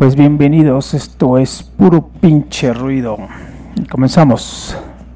Pues bienvenidos, esto es puro pinche ruido. Comenzamos.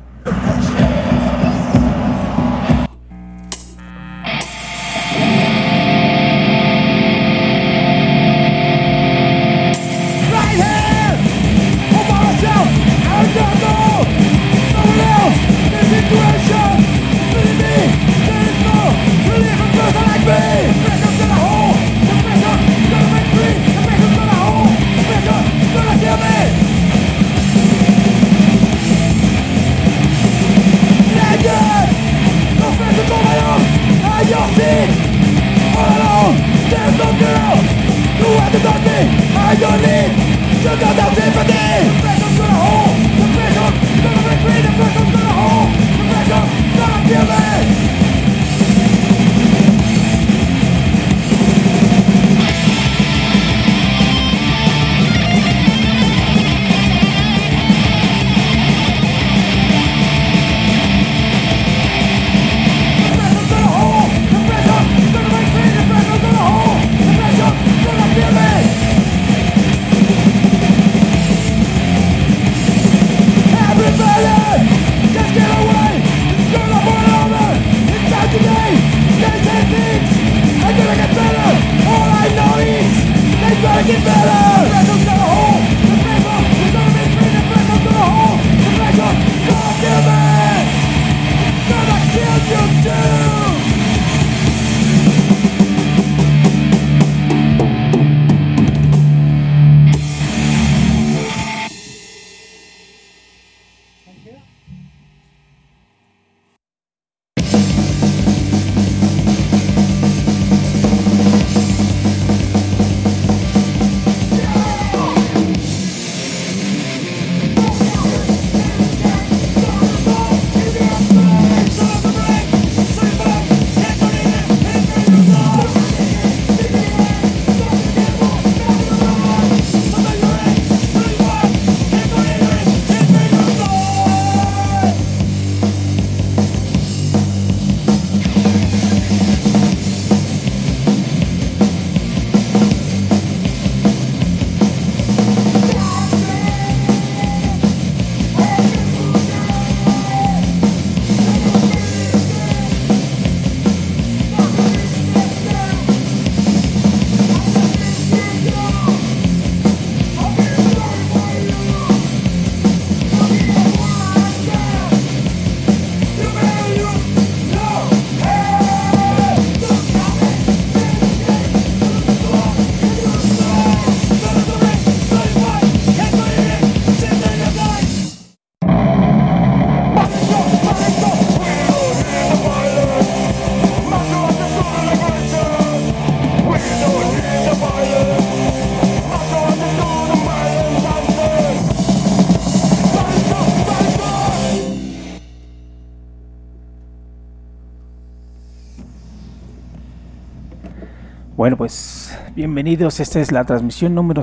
Bueno, pues bienvenidos, esta es la transmisión número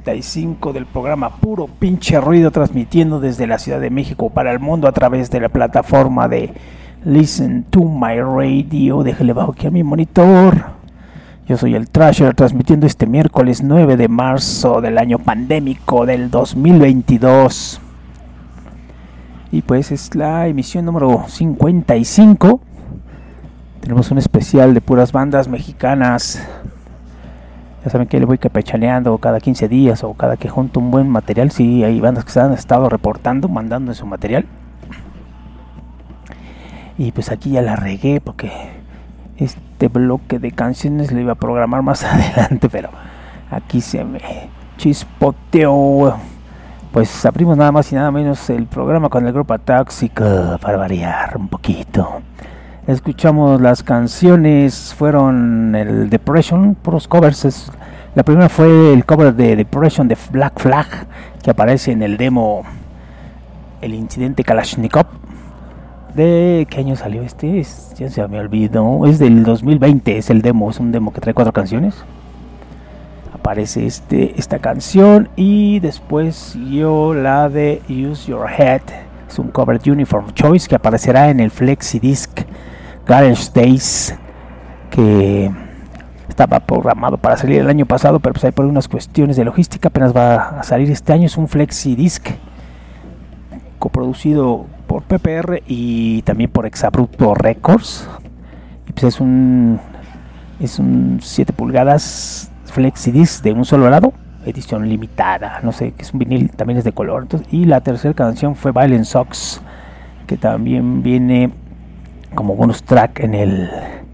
55 del programa Puro Pinche Ruido, transmitiendo desde la Ciudad de México para el mundo a través de la plataforma de Listen to My Radio. Déjale bajo aquí a mi monitor. Yo soy el Trasher, transmitiendo este miércoles 9 de marzo del año pandémico del 2022. Y pues es la emisión número 55. Tenemos un especial de puras bandas mexicanas. Ya saben que le voy capechaneando cada 15 días o cada que junto un buen material. Sí, hay bandas que se han estado reportando, mandando su material. Y pues aquí ya la regué porque este bloque de canciones lo iba a programar más adelante, pero aquí se me chispoteó. Pues abrimos nada más y nada menos el programa con el grupo Tóxico para variar un poquito. Escuchamos las canciones, fueron el Depression, puros covers. La primera fue el cover de Depression de Black Flag, que aparece en el demo El Incidente Kalashnikov. ¿De qué año salió este? Ya se me olvidó. Es del 2020, es el demo, es un demo que trae 4 canciones. Aparece esta canción y después yo la de Use Your Head. Es un cover de Uniform Choice que aparecerá en el Flexi Disc Garage Days, que Estaba programado para salir el año pasado, pero pues hay por unas cuestiones de logística apenas va a salir este año. Es un flexi disc coproducido por PPR y también por Exabrupto Records. Y pues es un 7 pulgadas flexi disc de un solo lado, edición limitada, no sé, que es un vinil, también es de color. Entonces, y la tercera canción fue Violent Socks, que también viene como bonus track en el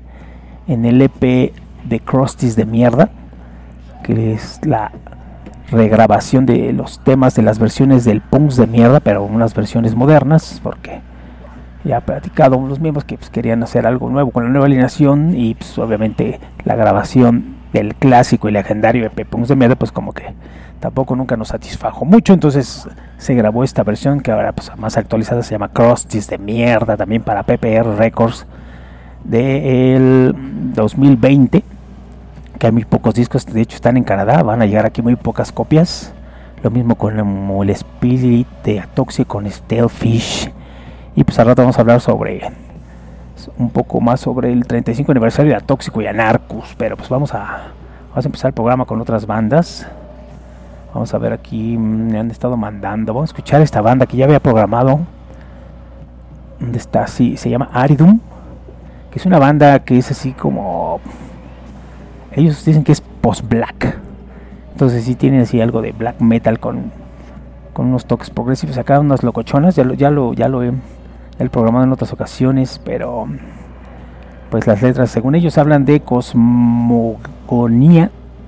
EP de Crusties de mierda, que es la regrabación de los temas de las versiones del Punks de mierda, pero unas versiones modernas, porque ya he platicado con los miembros que pues, querían hacer algo nuevo con la nueva alineación, y pues obviamente la grabación del clásico y legendario EP Punks de mierda pues como que tampoco nunca nos satisfajo mucho. Entonces se grabó esta versión que ahora pues más actualizada, se llama Crusties de mierda, también para PPR Records del 2020, que hay muy pocos discos, de hecho están en Canadá, van a llegar aquí muy pocas copias. Lo mismo con el Spirit de Atoxia con Stalefish. Y pues al rato vamos a hablar sobre un poco más sobre el 35 aniversario de Atóxico y Anarcus, pero pues vamos a empezar el programa con otras bandas. Vamos a ver aquí, me han estado mandando, vamos a escuchar esta banda que ya había programado. ¿Dónde está? Sí, se llama Aridum, que es una banda que es así como, ellos dicen que es post-black, entonces sí tienen así algo de black metal con unos toques progresivos, acá unas locochonas, ya lo he programado en otras ocasiones, pero pues las letras según ellos hablan de cosmogonía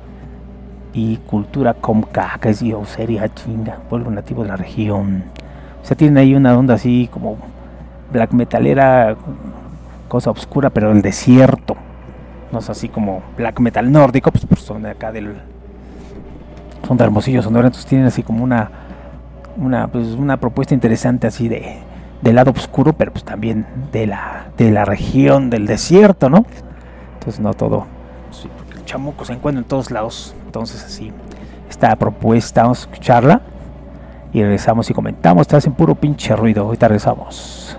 y cultura comca, que es seria chinga, pueblo nativo de la región. O sea, tienen ahí una onda así como black metalera, cosa oscura, pero el desierto. No es así como black metal nórdico, pues son de acá son de Hermosillo, Sonora, entonces tienen así como una propuesta interesante así del lado oscuro, pero pues también de la región del desierto, ¿no? Entonces no todo, sí, porque el chamuco se encuentra en todos lados. Entonces así, esta propuesta, vamos a escucharla y regresamos y comentamos. Estás en puro pinche ruido, ahorita regresamos.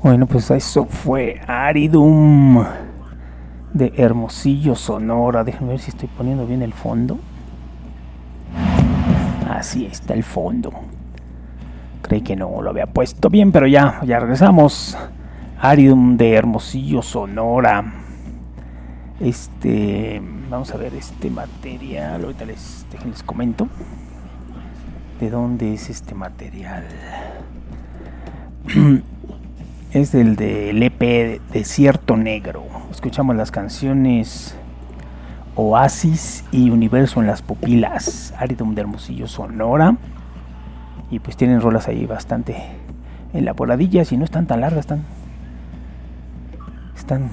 Bueno, pues eso fue Aridum de Hermosillo, Sonora. Déjenme ver si estoy poniendo bien el fondo. Así está el fondo. Creí que no lo había puesto bien, pero ya regresamos. Aridum de Hermosillo, Sonora. Vamos a ver este material. Ahorita les comento de dónde es este material. Es el del EP Desierto Negro. Escuchamos las canciones Oasis y Universo en las Pupilas. Aridum de Hermosillo, Sonora. Y pues tienen rolas ahí bastante elaboradillas y no están tan largas, están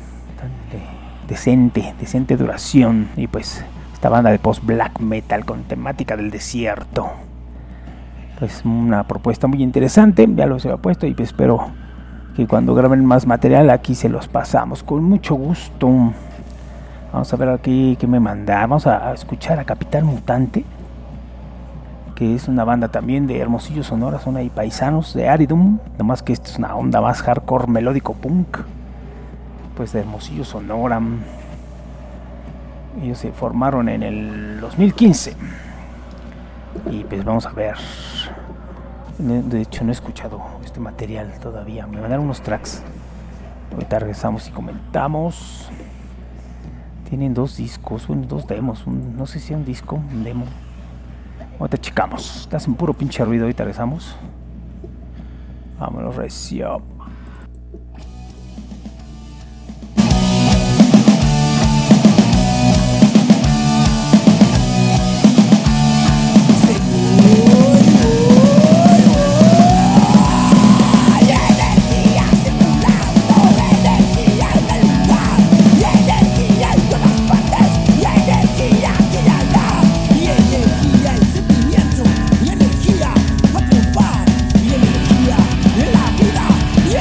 decente duración. Y pues esta banda de post black metal con temática del desierto, pues una propuesta muy interesante. Ya los he puesto y pues espero que cuando graben más material aquí se los pasamos con mucho gusto. Vamos a ver aquí qué me mandaron. Vamos a escuchar a Capitán Mutante, que es una banda también de Hermosillo, Sonora. Son ahí paisanos de Aridum, nomás que esta es una onda más hardcore melódico punk, pues de Hermosillo, Sonora. Ellos se formaron en el 2015 y pues vamos a ver. De hecho no he escuchado este material todavía. Me mandaron unos tracks. Ahorita regresamos y comentamos. Tienen 2 discos, 2 demos. No sé si es un disco, un demo. Ahorita checamos. Estás en puro pinche ruido. Ahorita regresamos. Vámonos recio. Y energía,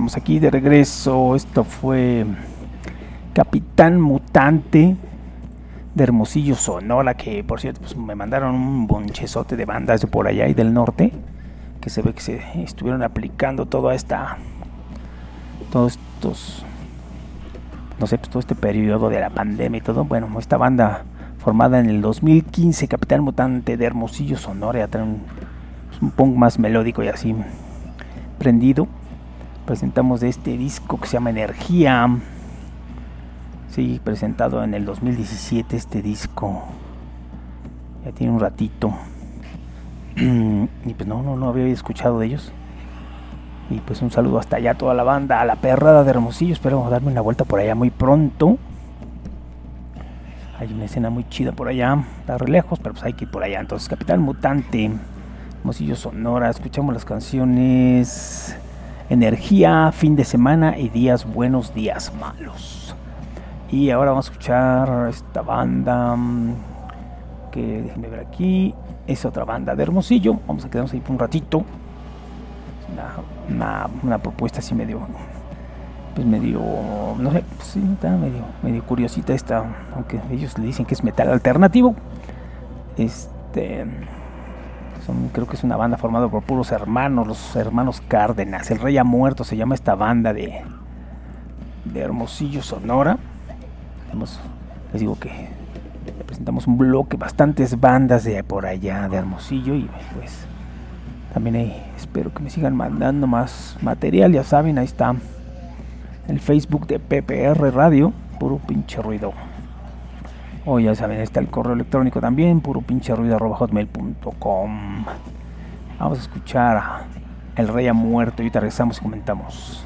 estamos aquí de regreso. Esto fue Capitán Mutante de Hermosillo, Sonora, que por cierto pues me mandaron un bonchezote de bandas de por allá y del norte, que se ve que se estuvieron aplicando todos estos, no sé, pues todo este periodo de la pandemia y todo. Bueno, esta banda formada en el 2015, Capitán Mutante de Hermosillo, Sonora, ya trae un punk más melódico y así prendido. Presentamos de este disco que se llama Energía. Sí, presentado en el 2017 este disco. Ya tiene un ratito. Y pues no había escuchado de ellos. Y pues un saludo hasta allá a toda la banda, a la perrada de Hermosillo. Espero darme una vuelta por allá muy pronto. Hay una escena muy chida por allá. Está re lejos, pero pues hay que ir por allá. Entonces, Capitán Mutante, Hermosillo, Sonora. Escuchamos las canciones Energía, Fin de Semana y Días Buenos, Días Malos. Y ahora vamos a escuchar esta banda que, déjenme ver aquí, es otra banda de Hermosillo. Vamos a quedarnos ahí por un ratito. Una propuesta así medio, no sé, pues sí, está medio curiosita esta, aunque ellos le dicen que es metal alternativo. Creo que es una banda formada por puros hermanos, los hermanos Cárdenas. El Rey ha muerto, se llama esta banda de Hermosillo, Sonora. Les digo que presentamos un bloque, bastantes bandas de por allá de Hermosillo, y pues también espero que me sigan mandando más material. Ya saben, ahí está el Facebook de PPR Radio, puro pinche ruido. O ya saben, está el correo electrónico también, puro pinche ruido@hotmail.com. Vamos a escuchar a El Rey ha muerto y ahorita regresamos y comentamos.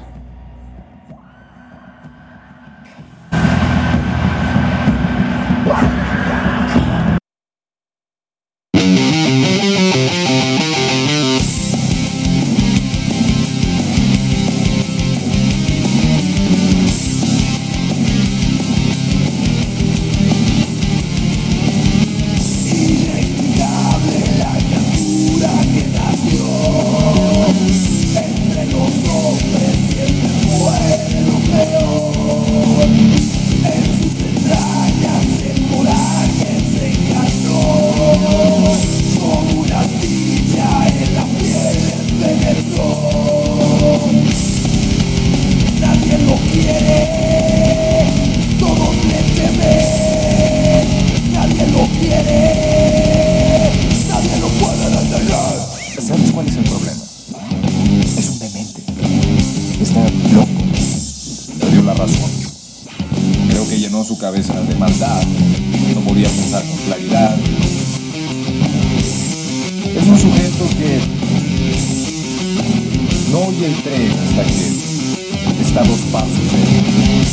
Cabeza de maldad, no podía pensar con claridad. Es un sujeto que no oye el tren hasta que está a 2 pasos de él.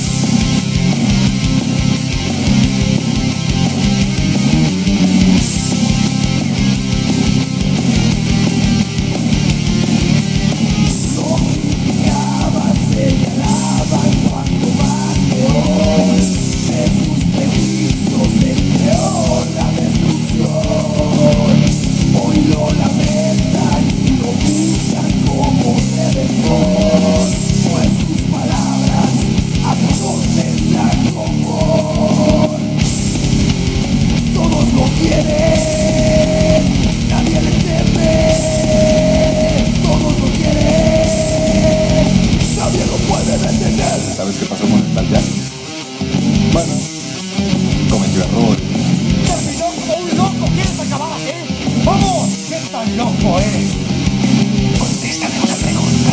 ¿Sabes qué pasó con el tal Jack? Bueno, cometió errores. ¡Terminó como un loco! ¿Quieres acabar así? ¡Vamos! ¿Qué tan loco eres? Contéstame una pregunta.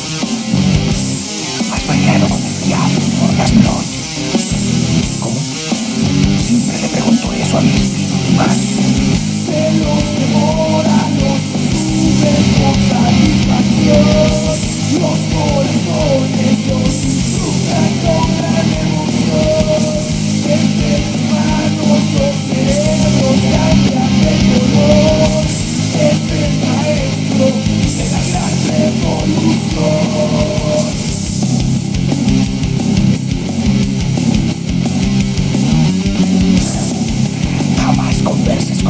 ¿Has bailado con el diablo por las noches? ¿Cómo? Siempre le pregunto eso a mi espíritu más. Se los devora, los consume con satisfacción. Los corazones los disfrutan con gran emoción. Entre sus manos los cerebros cambian de color. Es el maestro de la gran revolución. Jamás converses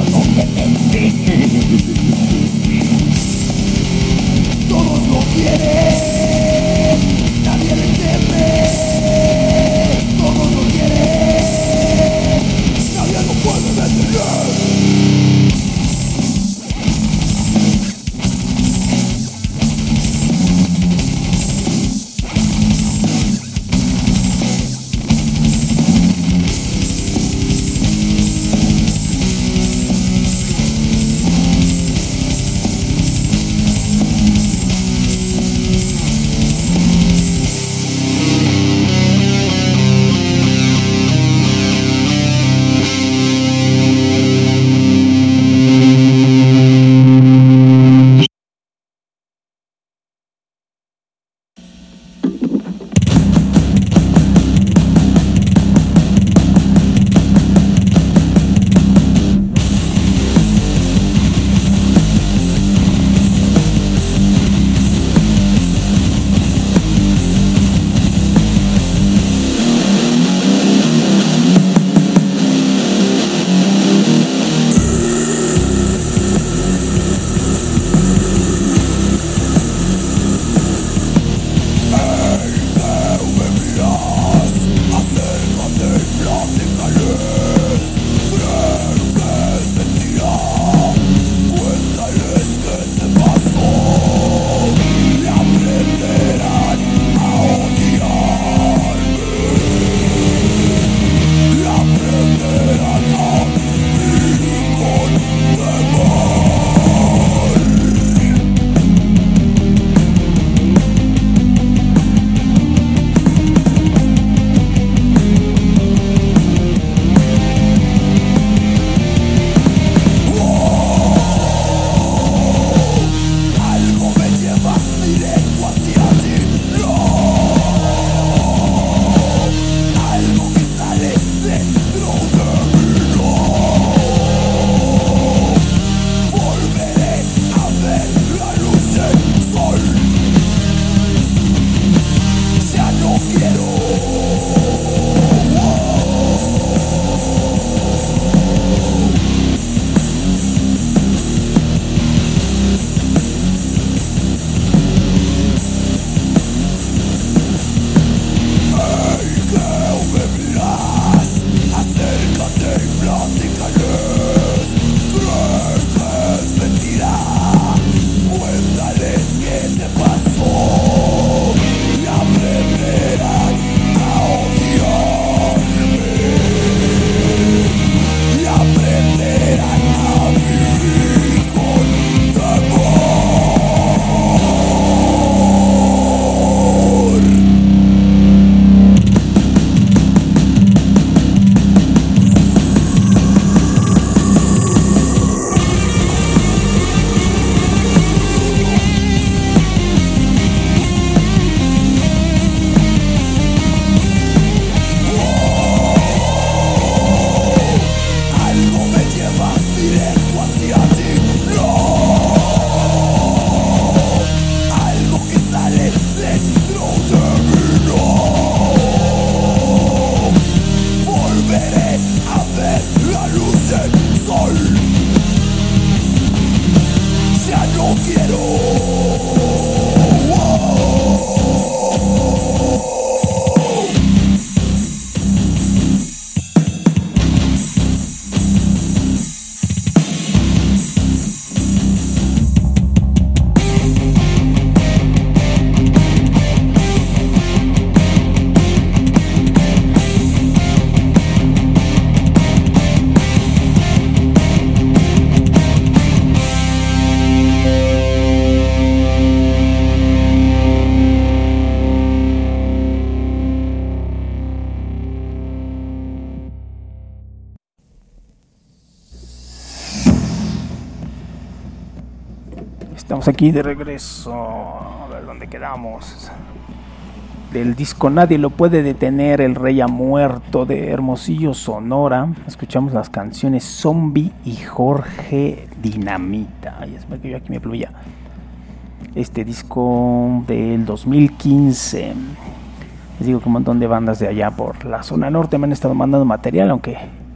Estamos aquí de regreso. A ver dónde quedamos. Del disco Nadie lo puede detener, El Rey ha muerto, de Hermosillo, Sonora. Escuchamos las canciones Zombie y Jorge Dinamita. Ay, es que yo aquí me pluvia. Este disco del 2015. Les digo que un montón de bandas de allá por la zona norte me han estado mandando material, aunque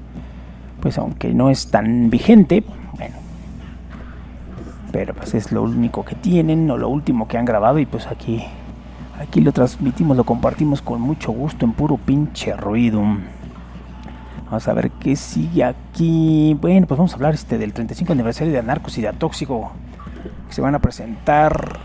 no es tan vigente. Bueno, pero pues es lo único que tienen o lo último que han grabado, y pues aquí lo transmitimos, lo compartimos con mucho gusto en puro pinche ruido. Vamos a ver qué sigue aquí. Bueno, pues vamos a hablar del 35 aniversario de Anarcos y de Atóxico, que se van a presentar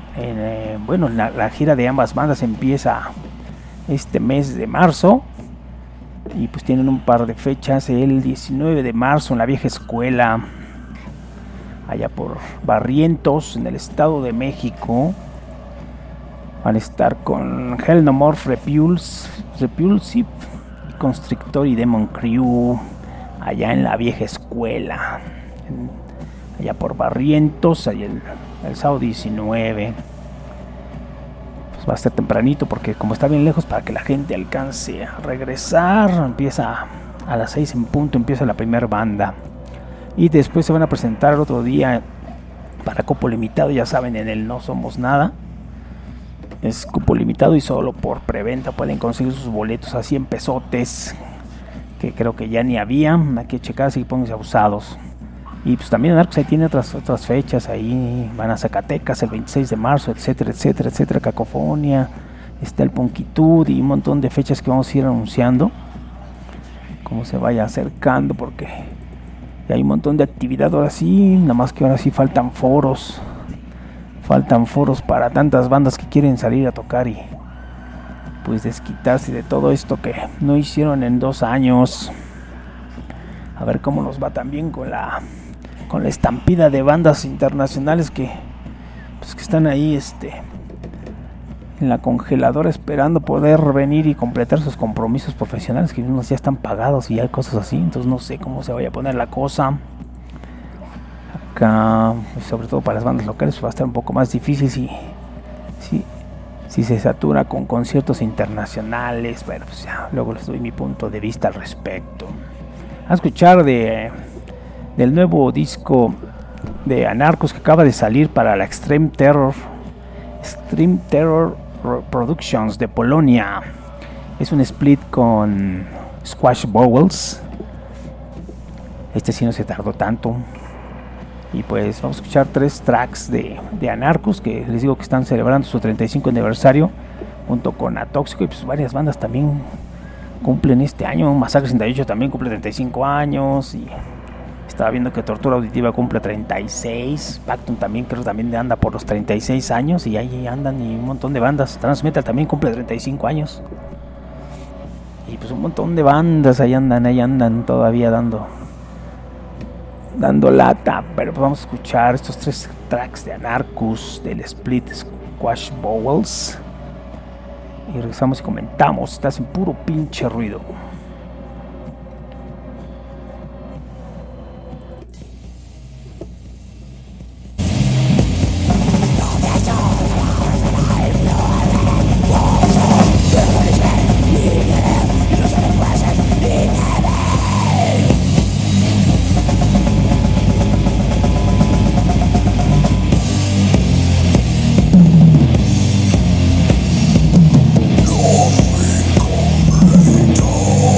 en la gira de ambas bandas empieza este mes de marzo, y pues tienen un par de fechas. El 19 de marzo en la Vieja Escuela, allá por Barrientos, en el Estado de México. Van a estar con Hell No More, Repulsive, Constrictor y Demon Crew, allá en la Vieja Escuela, allá por Barrientos, allá el sábado 19. Pues va a ser tempranito, porque como está bien lejos, para que la gente alcance a regresar. Empieza a las 6 en punto, empieza la primera banda, y después se van a presentar el otro día para cupo limitado, ya saben, en el No Somos Nada. Es cupo limitado y solo por preventa pueden conseguir sus boletos a 100 pesotes, que creo que ya ni había. Hay que checar si pónganse abusados. Y pues también Anarcos ahí tiene otras fechas. Ahí van a Zacatecas el 26 de marzo, etcétera, etcétera, etcétera. Cacofonia, está el Ponquitud y un montón de fechas que vamos a ir anunciando como se vaya acercando, porque ya hay un montón de actividad ahora sí. Nada más que ahora sí faltan foros para tantas bandas que quieren salir a tocar y pues desquitarse de todo esto que no hicieron en 2 años. A ver cómo nos va también con la estampida de bandas internacionales que están ahí en la congeladora esperando poder venir y completar sus compromisos profesionales, que unos ya están pagados y hay cosas así. Entonces no sé cómo se vaya a poner la cosa acá, sobre todo para las bandas locales. Va a estar un poco más difícil si se satura con conciertos internacionales. Bueno, pues ya luego les doy mi punto de vista al respecto. A escuchar del nuevo disco de Anarcos que acaba de salir para la Extreme Terror Productions de Polonia. Es un split con Squash Bowels. Sí no se tardó tanto. Y pues vamos a escuchar 3 tracks de Anarcos, que les digo que están celebrando su 35 aniversario junto con Atóxico, y pues varias bandas también cumplen este año. Masacre 68 también cumple 35 años, y estaba viendo que Tortura Auditiva cumple 36, Pactum también creo también anda por los 36 años, y ahí andan, y un montón de bandas. Transmetal también cumple 35 años, y pues un montón de bandas ahí andan todavía dando lata. Pero pues vamos a escuchar estos 3 tracks de Anarcos del split Squash Bowels y regresamos y comentamos. Estás en puro pinche ruido. No me comprendo.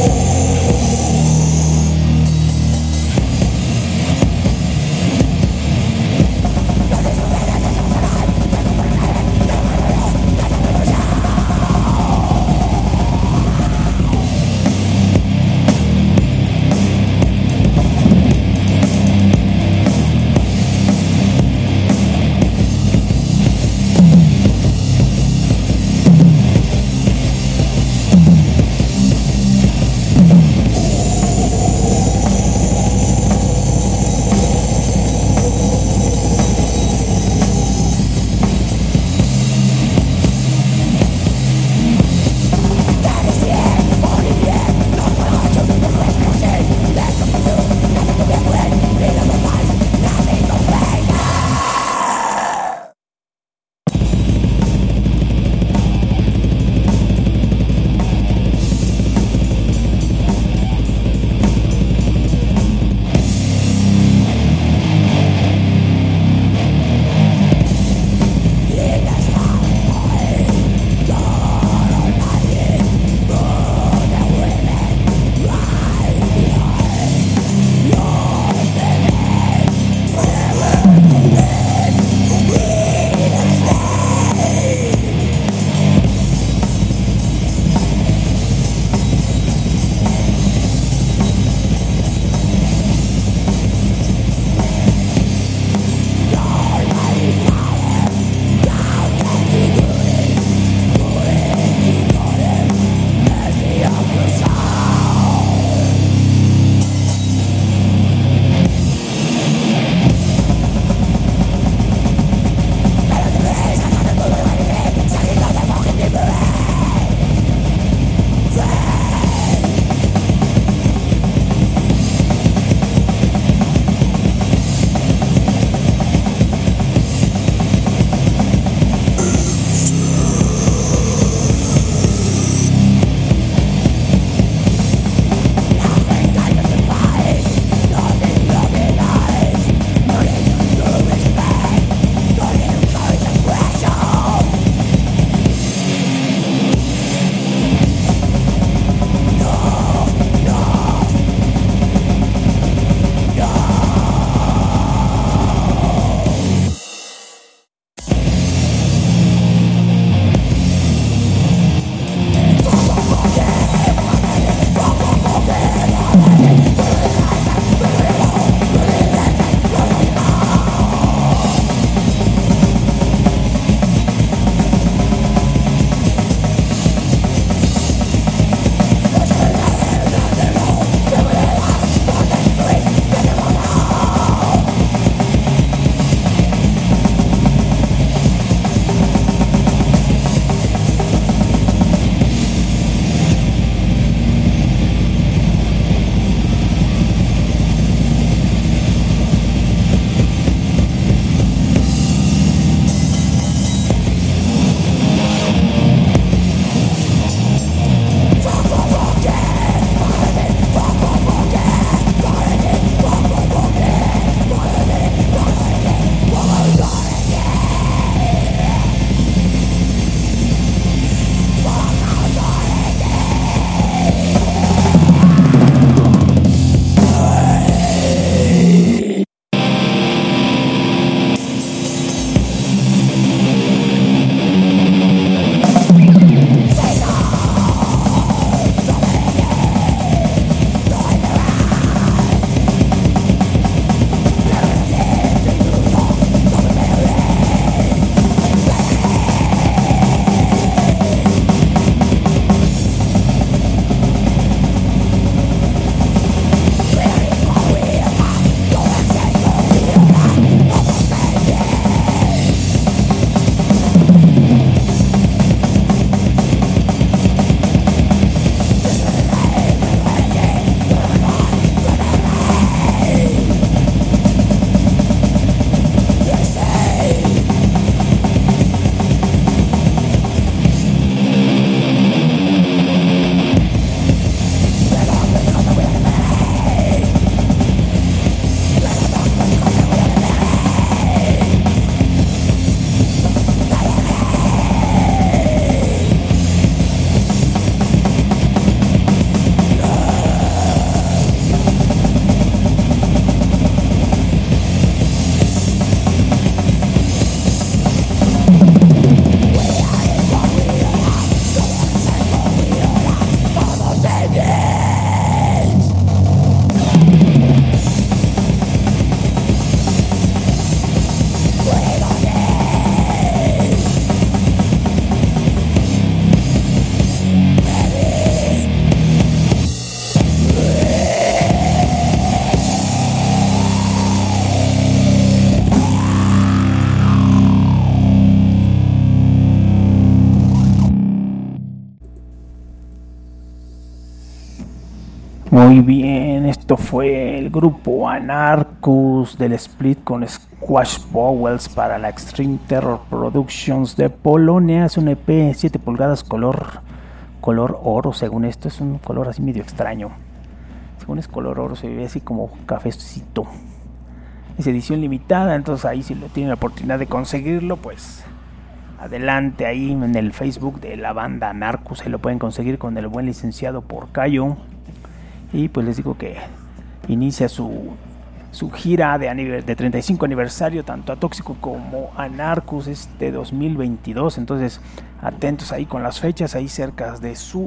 Muy bien, esto fue el grupo Anarchus del split con Squash Bowels para la Extreme Terror Productions de Polonia. Es un EP 7 pulgadas color oro, según esto. Es un color así medio extraño. Según es color oro, se ve así como cafecito. Es edición limitada, entonces ahí si lo tienen la oportunidad de conseguirlo, pues adelante, ahí en el Facebook de la banda Anarchus. Se lo pueden conseguir con el buen licenciado Porcayo. Y pues les digo que inicia su gira de 35 aniversario tanto a Tóxico como a Anarchus este 2022. Entonces atentos ahí con las fechas, ahí cerca de su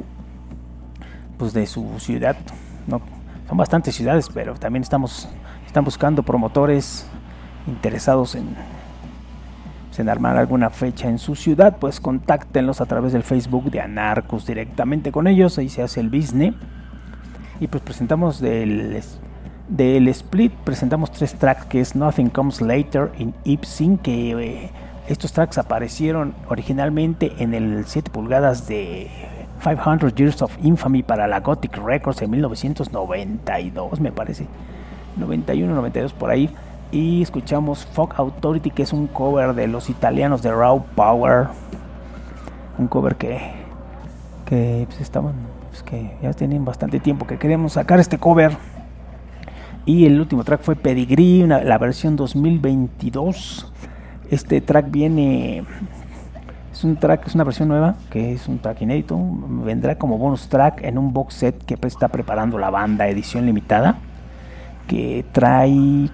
ciudad. No, son bastantes ciudades, pero también están buscando promotores interesados en armar alguna fecha en su ciudad. Pues contáctenlos a través del Facebook de Anarchus directamente con ellos, ahí se hace el business. Y pues presentamos del split, presentamos 3 tracks, que es Nothing Comes Later y Ibsen, que estos tracks aparecieron originalmente en el 7 pulgadas de 500 Years of Infamy para la Gothic Records en 1992, me parece, 91, 92 por ahí. Y escuchamos Fog Authority, que es un cover de los italianos de Raw Power, un cover que pues que ya tienen bastante tiempo que queremos sacar este cover. Y el último track fue Pedigree, la versión 2022. Este track es una versión nueva, que es un track inédito. Vendrá como bonus track en un box set que está preparando la banda, edición limitada, que trae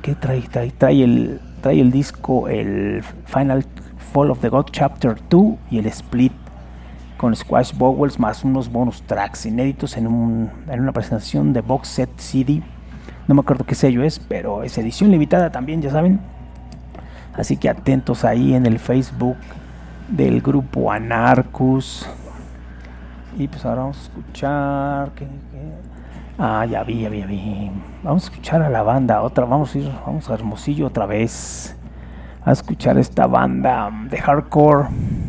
el disco, el Final Fall of the God Chapter 2 y el Split con Squash Bowels, más unos bonus tracks inéditos en una presentación de box set CD. No me acuerdo qué sello es, pero es edición limitada también, ya saben. Así que atentos ahí en el Facebook del grupo Anarchus. Y pues ahora vamos a escuchar ya vi. Vamos a escuchar a la banda vamos a Hermosillo otra vez a escuchar esta banda de hardcore.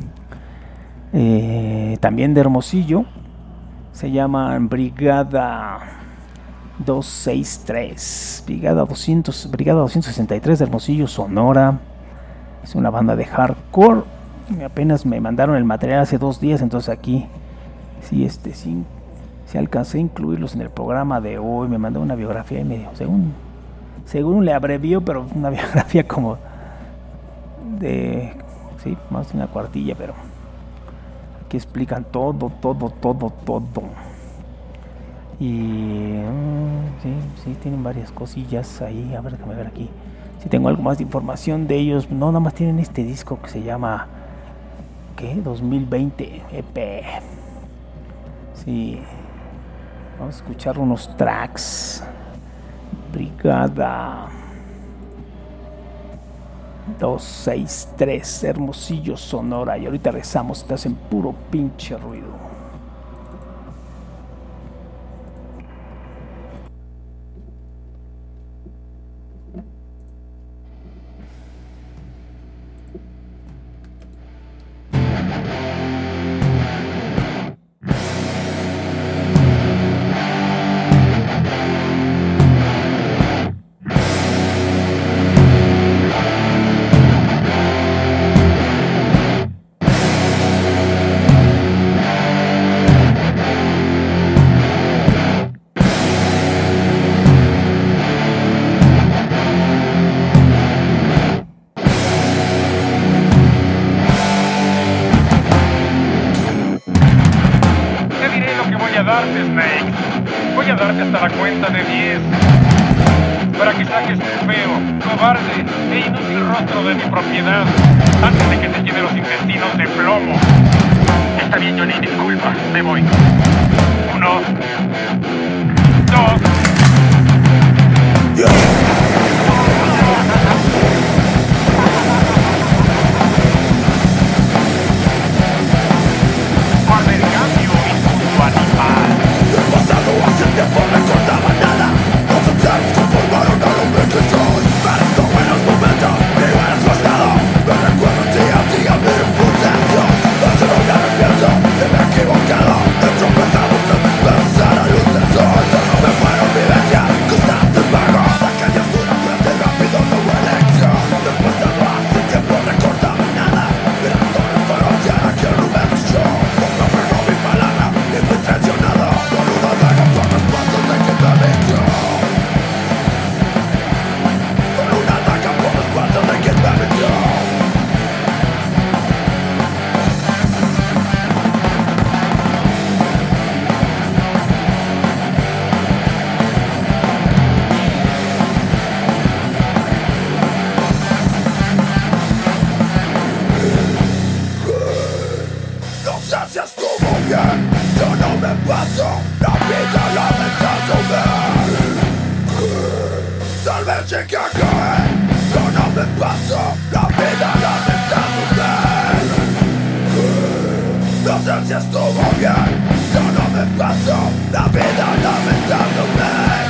También de Hermosillo, se llaman Brigada 263, Brigada 263 de Hermosillo, Sonora. Es una banda de hardcore. Apenas me mandaron el material hace 2 días, entonces aquí sí alcancé a incluirlos en el programa de hoy. Me mandó una biografía y medio, según le abrevió, pero una biografía como de más de una cuartilla, pero que explican todo. Y sí, tienen varias cosillas ahí. A ver, déjame ver aquí si tengo algo más de información de ellos. No, nada más tienen este disco que se llama 2020 EP. Sí, vamos a escuchar unos tracks. Brigada 263, Hermosillo, Sonora. Y ahorita rezamos, estás en puro pinche ruido. Voy a darte hasta la cuenta de 10 para que saques tu feo, cobarde e inútil rostro de mi propiedad antes de que te llene los intestinos de plomo. Está bien, Johnny, disculpa, me voy. 1, 2. Guarda el cambio, inculto animal. El pasado hace tiempo no recordaba nada. Los ancianos conformaron al hombre que soy. Parezco buenos momentos, mi buenas pasado. Me recuerdo día a día mi reputación. Pero no me arrepiento, se me ha equivocado. He tropezado, pero será luz del sol. Yo no me muero. noche que cae, yo no me paso la vida lamentándome. No sé si estuvo bien, yo no me paso la vida lamentándome.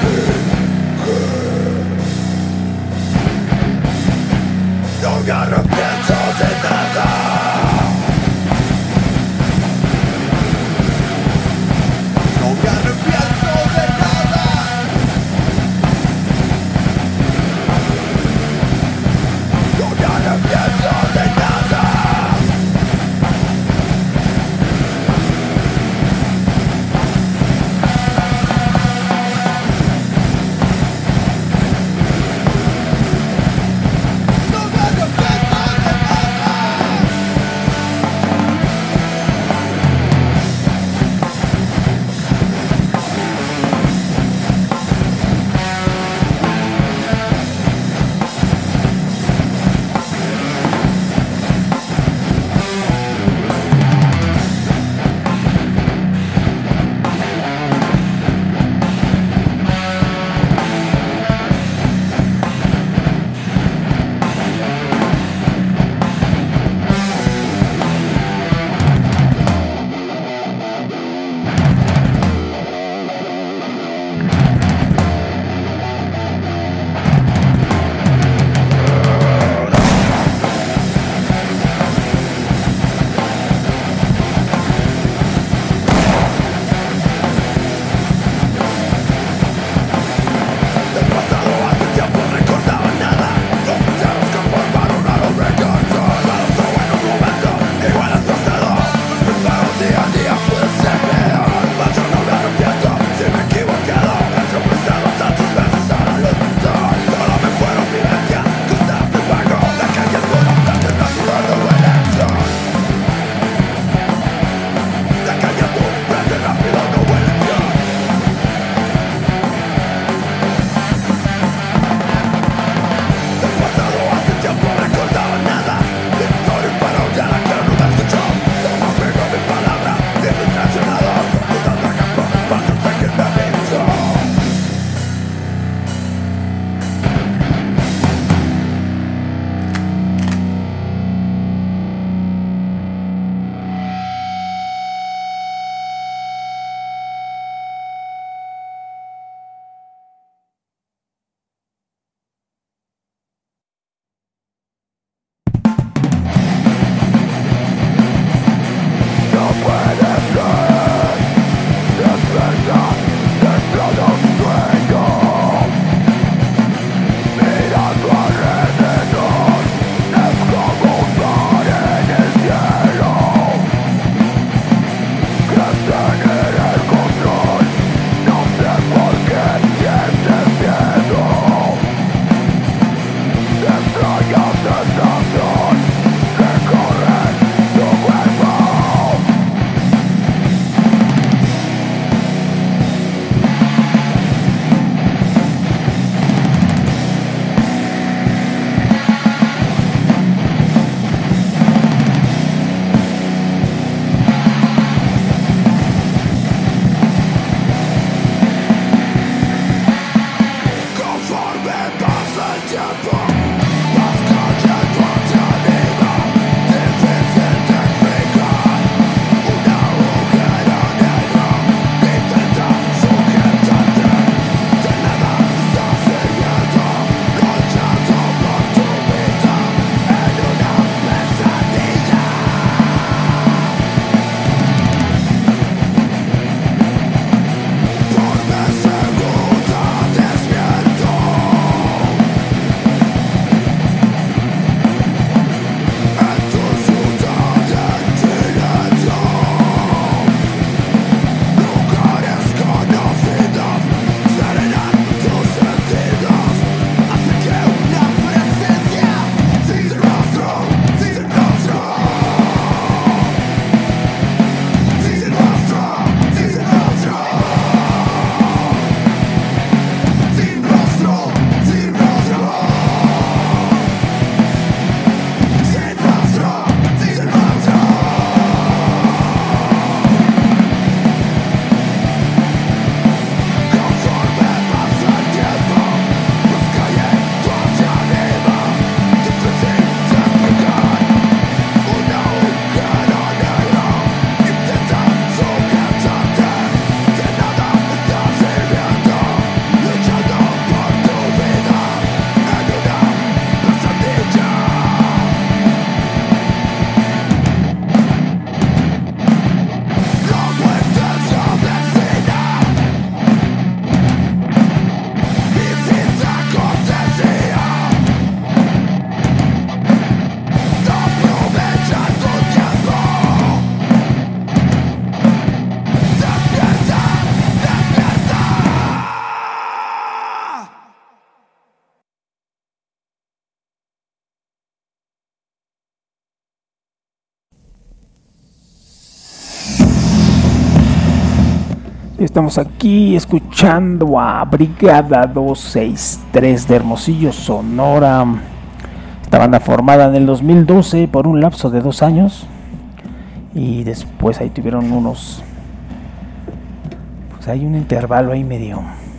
No me arrepiento de nada. No me arrepiento de nada. Estamos aquí escuchando a Brigada 263 de Hermosillo, Sonora. Esta banda formada en el 2012 por un lapso de 2 años. Y después ahí tuvieron unos... Pues hay un intervalo ahí medio...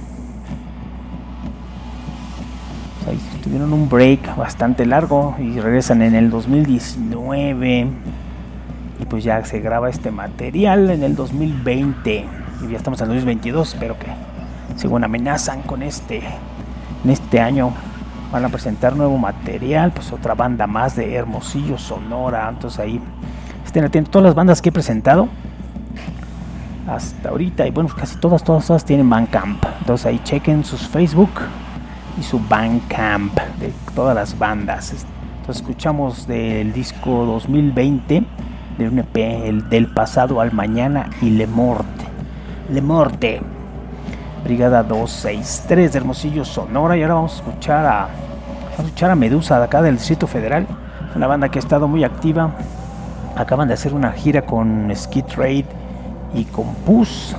Pues ahí tuvieron un break bastante largo y regresan en el 2019. Y pues ya se graba este material en el 2020. Y ya estamos en el 2022, espero que según amenazan con en este año van a presentar nuevo material, pues otra banda más de Hermosillo, Sonora. Entonces ahí estén atentos. Todas las bandas que he presentado hasta ahorita, y bueno, casi todas tienen Bandcamp. Entonces ahí chequen sus Facebook y su Bandcamp de todas las bandas. Entonces escuchamos del disco 2020 de un EP, el Del Pasado al Mañana y Le Morte, Brigada 263 de Hermosillo, Sonora. Y ahora vamos a escuchar a Medusa de acá del Distrito Federal, una banda que ha estado muy activa. Acaban de hacer una gira con Skid Raid y con Pus.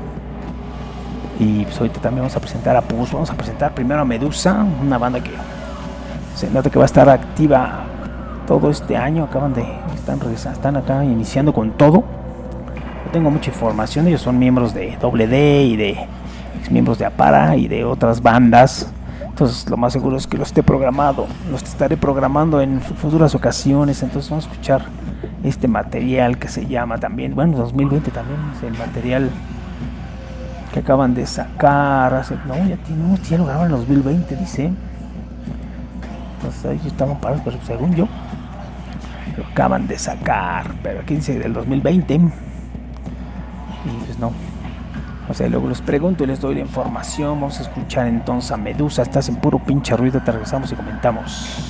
Y pues ahorita también vamos a presentar a Pus. Vamos a presentar primero a Medusa, una banda que se nota que va a estar activa todo este año. Están acá iniciando con todo. Yo tengo mucha información. Ellos son miembros de Doble D y de miembros de Apara y de otras bandas. Entonces lo más seguro es que los estaré programando en futuras ocasiones. Entonces vamos a escuchar este material que se llama también, bueno, 2020 también es el material que acaban de sacar ya lo grabaron en 2020, dice. Entonces ahí estaban parados, pero según yo lo acaban de sacar, pero aquí dice del 2020 y pues no, o sea, luego les pregunto y les doy la información. Vamos a escuchar entonces a Medusa. Estás en puro pinche ruido, te regresamos y comentamos.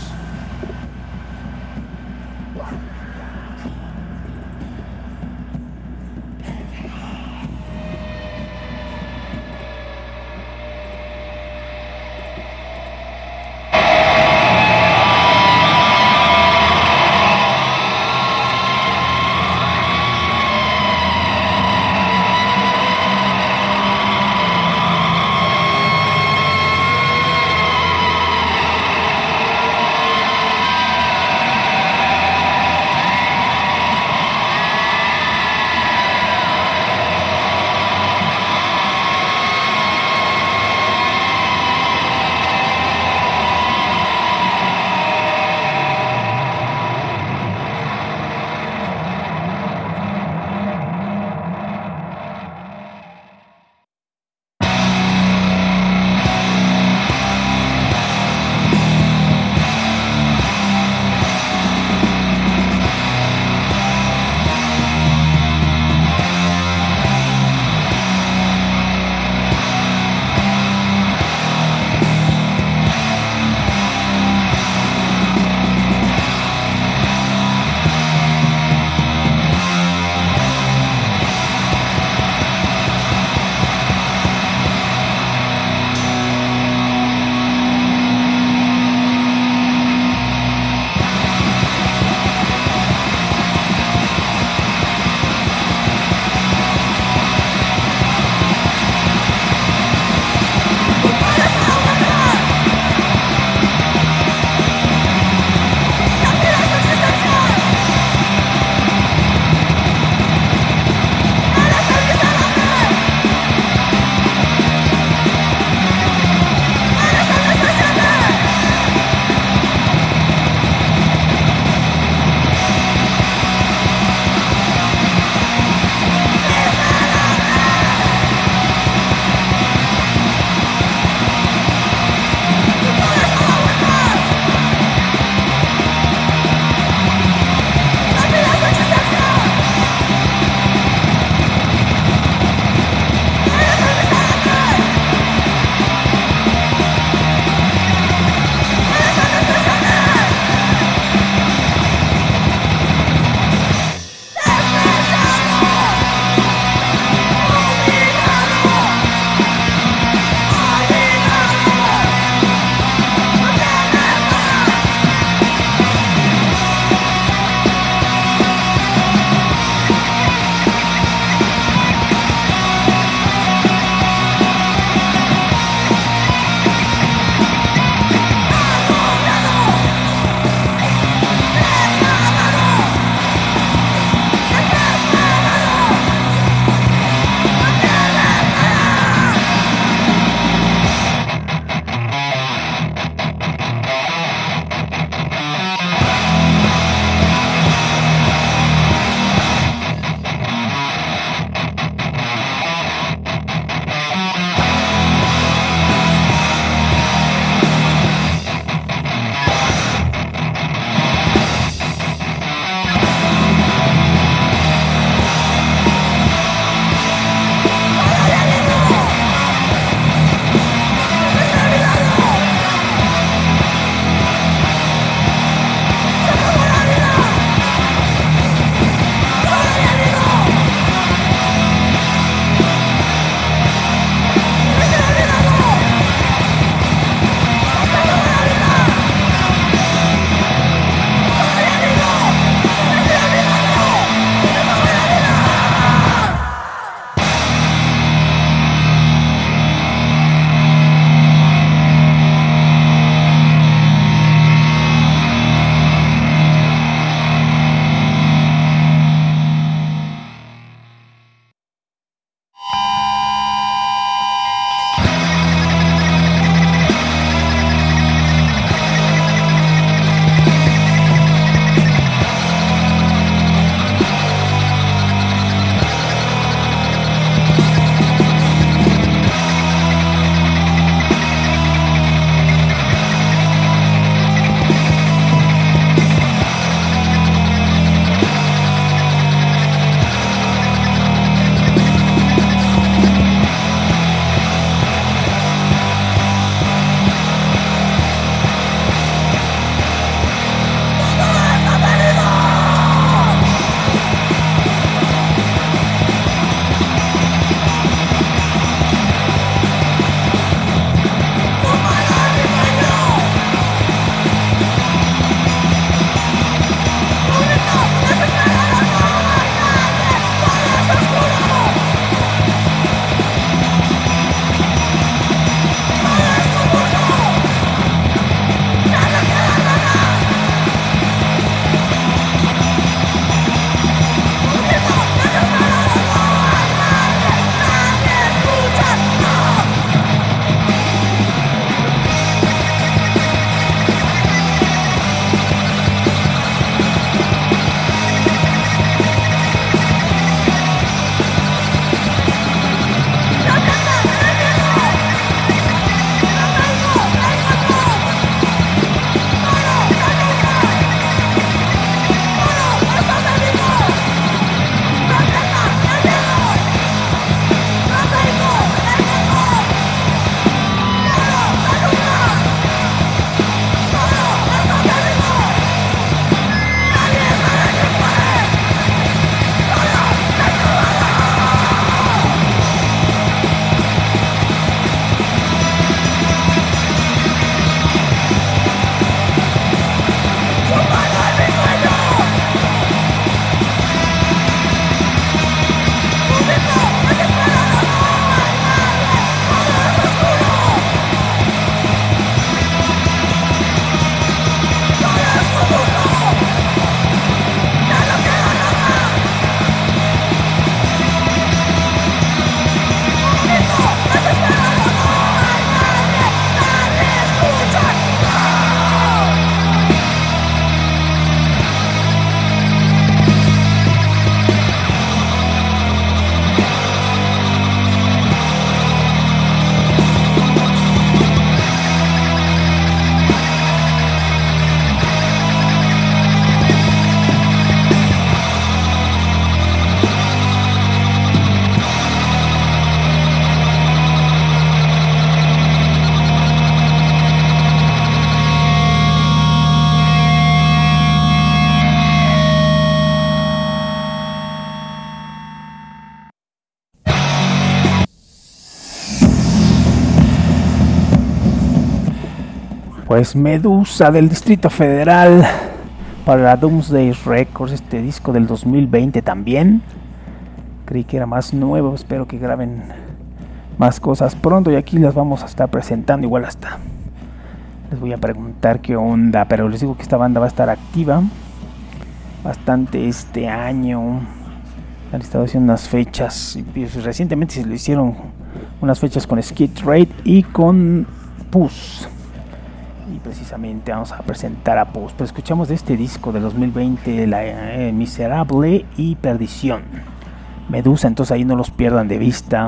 Pues Medusa del Distrito Federal para la Doomsday Records, este disco del 2020 también. Creí que era más nuevo, espero que graben más cosas pronto y aquí las vamos a estar presentando. Igual hasta les voy a preguntar qué onda, pero les digo que esta banda va a estar activa bastante este año. Han estado haciendo unas fechas y recientemente se le hicieron unas fechas con Skid Raid y con Puss. Y precisamente vamos a presentar a Puss. Pero escuchamos de este disco de 2020 la Miserable y Perdición, Medusa. Entonces ahí no los pierdan de vista.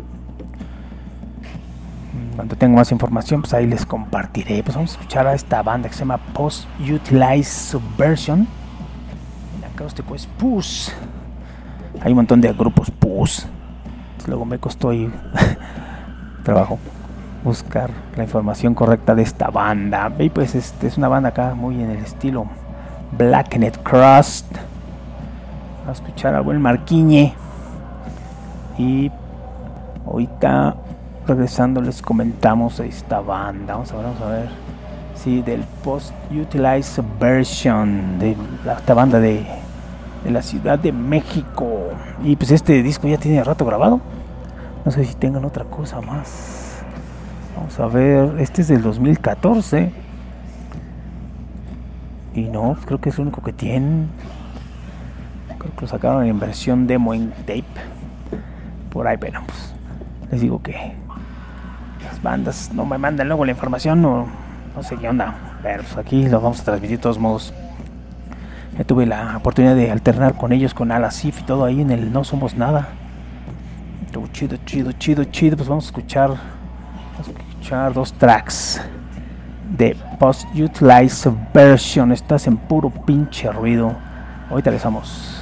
Cuando tengo más información, pues ahí les compartiré. Pues vamos a escuchar a esta banda que se llama Post Utilized Subversion. El acróstico es Puss. Hay un montón de grupos Puss. Luego me costó ahí trabajo buscar la información correcta de esta banda. Y pues es una banda acá muy en el estilo Blackened Crust. Vamos a escuchar al buen Marquiñe. Y ahorita regresando les comentamos esta banda. Vamos a ver. Sí, del Post Utilized Subversion, de esta banda de la Ciudad de México. Y pues este disco ya tiene rato grabado. No sé si tengan otra cosa más. Vamos a ver, este es del 2014. Y no, creo que es lo único que tienen. Creo que lo sacaron en versión demo en tape. Por ahí, pero pues les digo que las bandas no me mandan luego la información, no sé qué onda. Pero pues aquí lo vamos a transmitir de todos modos. Ya tuve la oportunidad de alternar con ellos, con Alasif y todo ahí en el No Somos Nada. Chido. Pues vamos a escuchar dos tracks de Post Utilized Subversion. Estás en puro pinche ruido. Ahorita regresamos.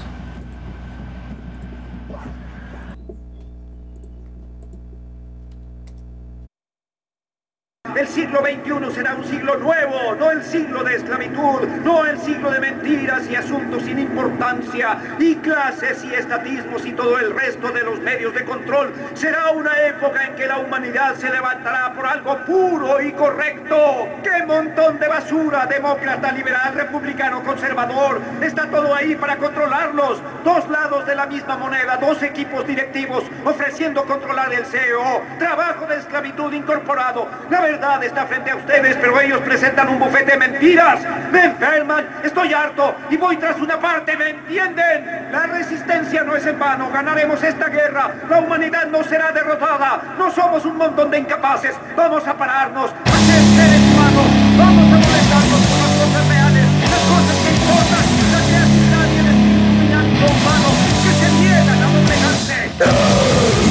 El siglo XXI será un siglo nuevo, no el siglo de esclavitud, no el siglo de mentiras y asuntos sin importancia, y clases y estatismos y todo el resto de los medios de control. Será una época en que la humanidad se levantará por algo puro y correcto. ¡Qué montón de basura! Demócrata, liberal, republicano, conservador. Está todo ahí para controlarlos. Dos lados de la misma moneda, dos equipos directivos ofreciendo controlar el CEO. Trabajo de esclavitud incorporado. La verdad está frente a ustedes, pero ellos presentan un bufete de mentiras. Me enferman, estoy harto y voy tras una parte, ¿me entienden? La resistencia no es en vano, ganaremos esta guerra. La humanidad no será derrotada. No somos un montón de incapaces. Vamos a pararnos, a ser seres humanos. Vamos a molestarnos con las cosas reales, las cosas que importan, la creatividad y el espíritu dinámico humano que se niegan a doblegarse.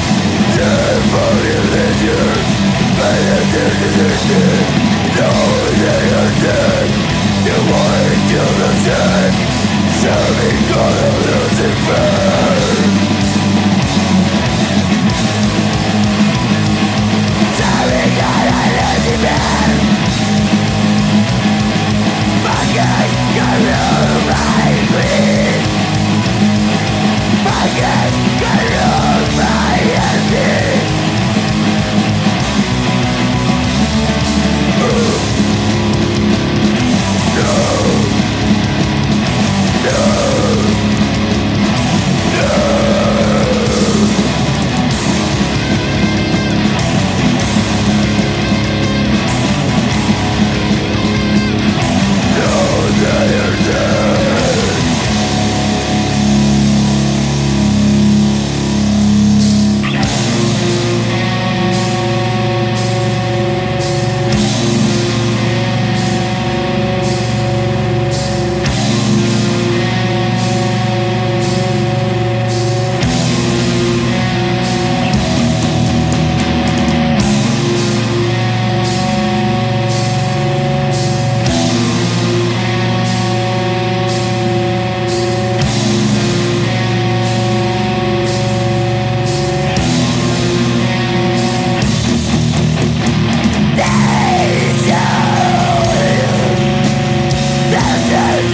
No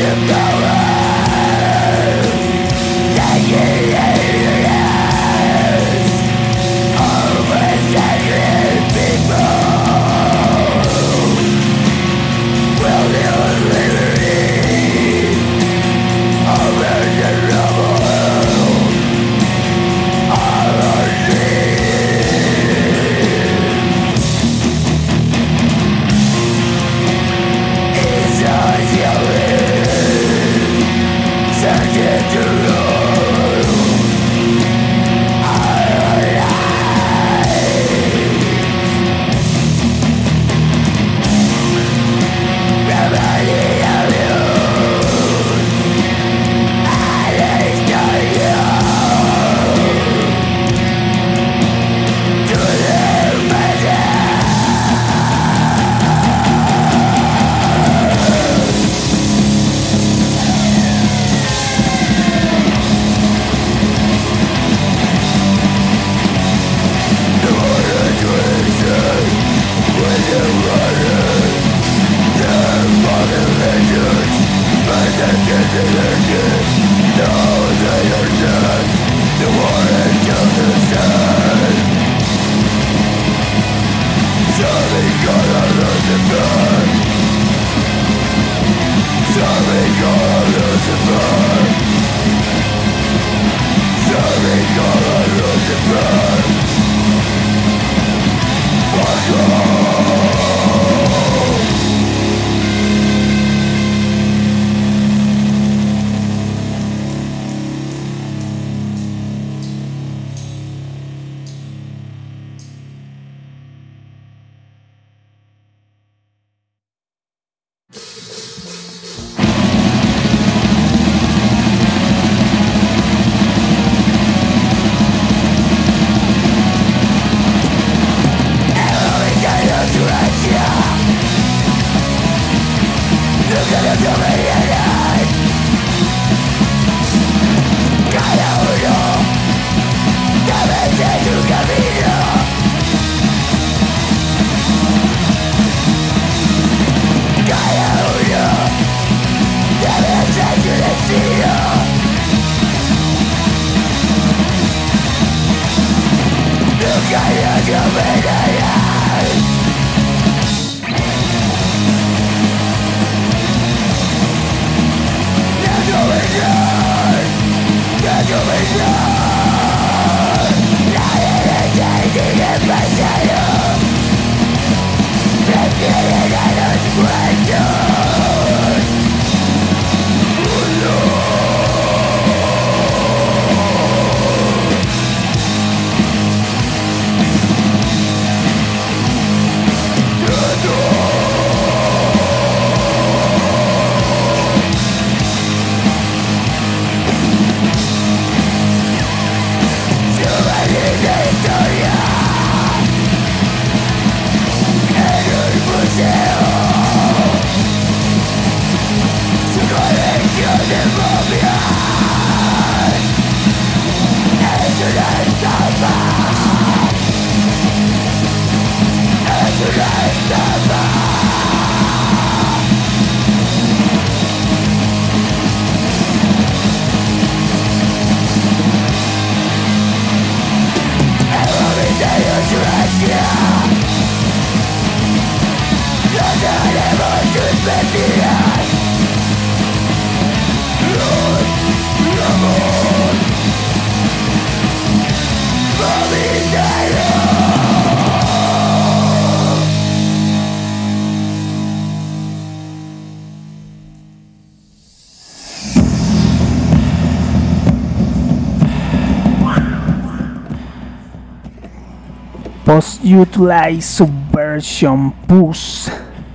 Post-Utilize Subversion Push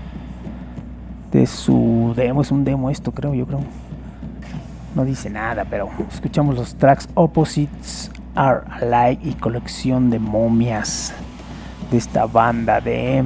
de su demo. Es un demo esto, yo creo. No dice nada, pero escuchamos los tracks Opposites Are Alike y Colección de Momias de esta banda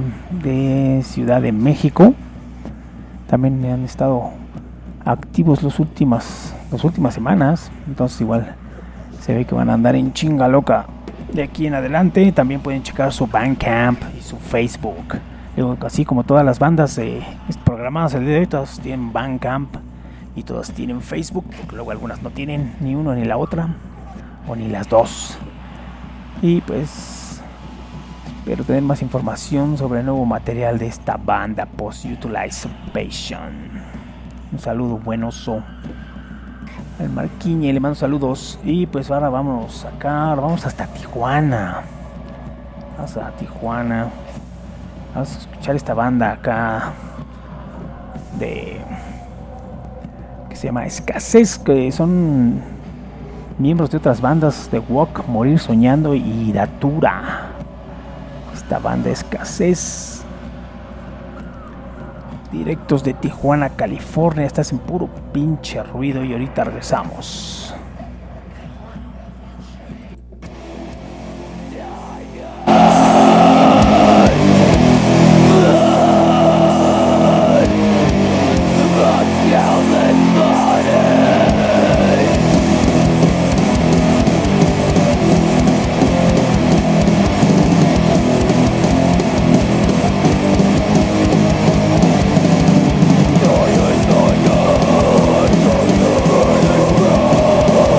de Ciudad de México. También han estado activos las últimas semanas, entonces igual se ve que van a andar en chinga loca de aquí en adelante. También pueden checar su Bandcamp y su Facebook. Así como todas las bandas programadas el día de hoy, todos tienen Bandcamp y todas tienen Facebook, porque luego algunas no tienen ni uno ni la otra, o ni las dos. Y pues espero tener más información sobre el nuevo material de esta banda, Post-Utilization. Un saludo buenoso al Marquiñe, le mando saludos. Y pues ahora vamos acá, vamos hasta Tijuana. Vamos a Tijuana. Vamos a escuchar esta banda acá que se llama Escasez, que son miembros de otras bandas de Walk, Morir Soñando y Datura. Esta banda Escasez, directos de Tijuana, California. Estás en puro pinche ruido y ahorita regresamos. Yo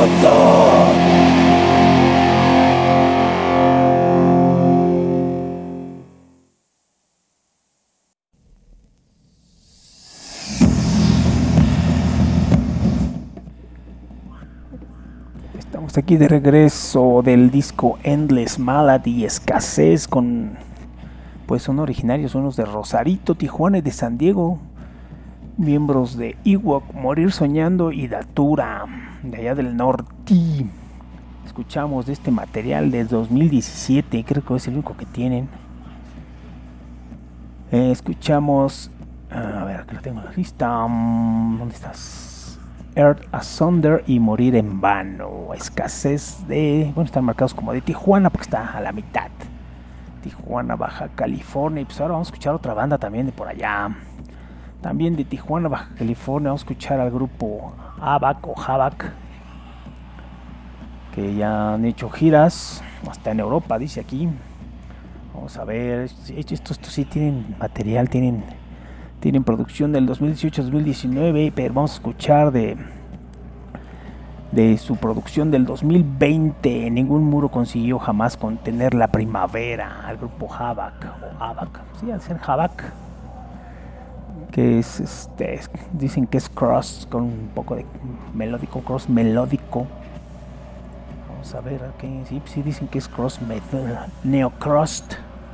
Estamos aquí de regreso del disco Endless Malady, Escasez, con pues son originarios unos de Rosarito, Tijuana y de San Diego, miembros de Ewok, Morir Soñando y Datura, de allá del norte. Escuchamos de este material del 2017, creo que es el único que tienen. Escuchamos, a ver, que lo tengo en la lista. ¿Dónde estás? Earth Asunder y Morir en Vano. Escasez de, bueno, están marcados como de Tijuana porque está a la mitad. Tijuana, Baja California. Y pues ahora vamos a escuchar otra banda también de por allá. También de Tijuana, Baja California. Vamos a escuchar al grupo Havoc o Havoc, que ya han hecho giras hasta en Europa, dice aquí. Vamos a ver, estos sí tienen material, tienen producción del 2018-2019, pero vamos a escuchar de su producción del 2020. Ningún muro consiguió jamás contener la primavera. Al grupo Havoc o Havoc, sí, al ser Havoc, que es dicen que es cross con un poco de melódico, cross melódico. Vamos a ver aquí, sí dicen que es cross neocrossed.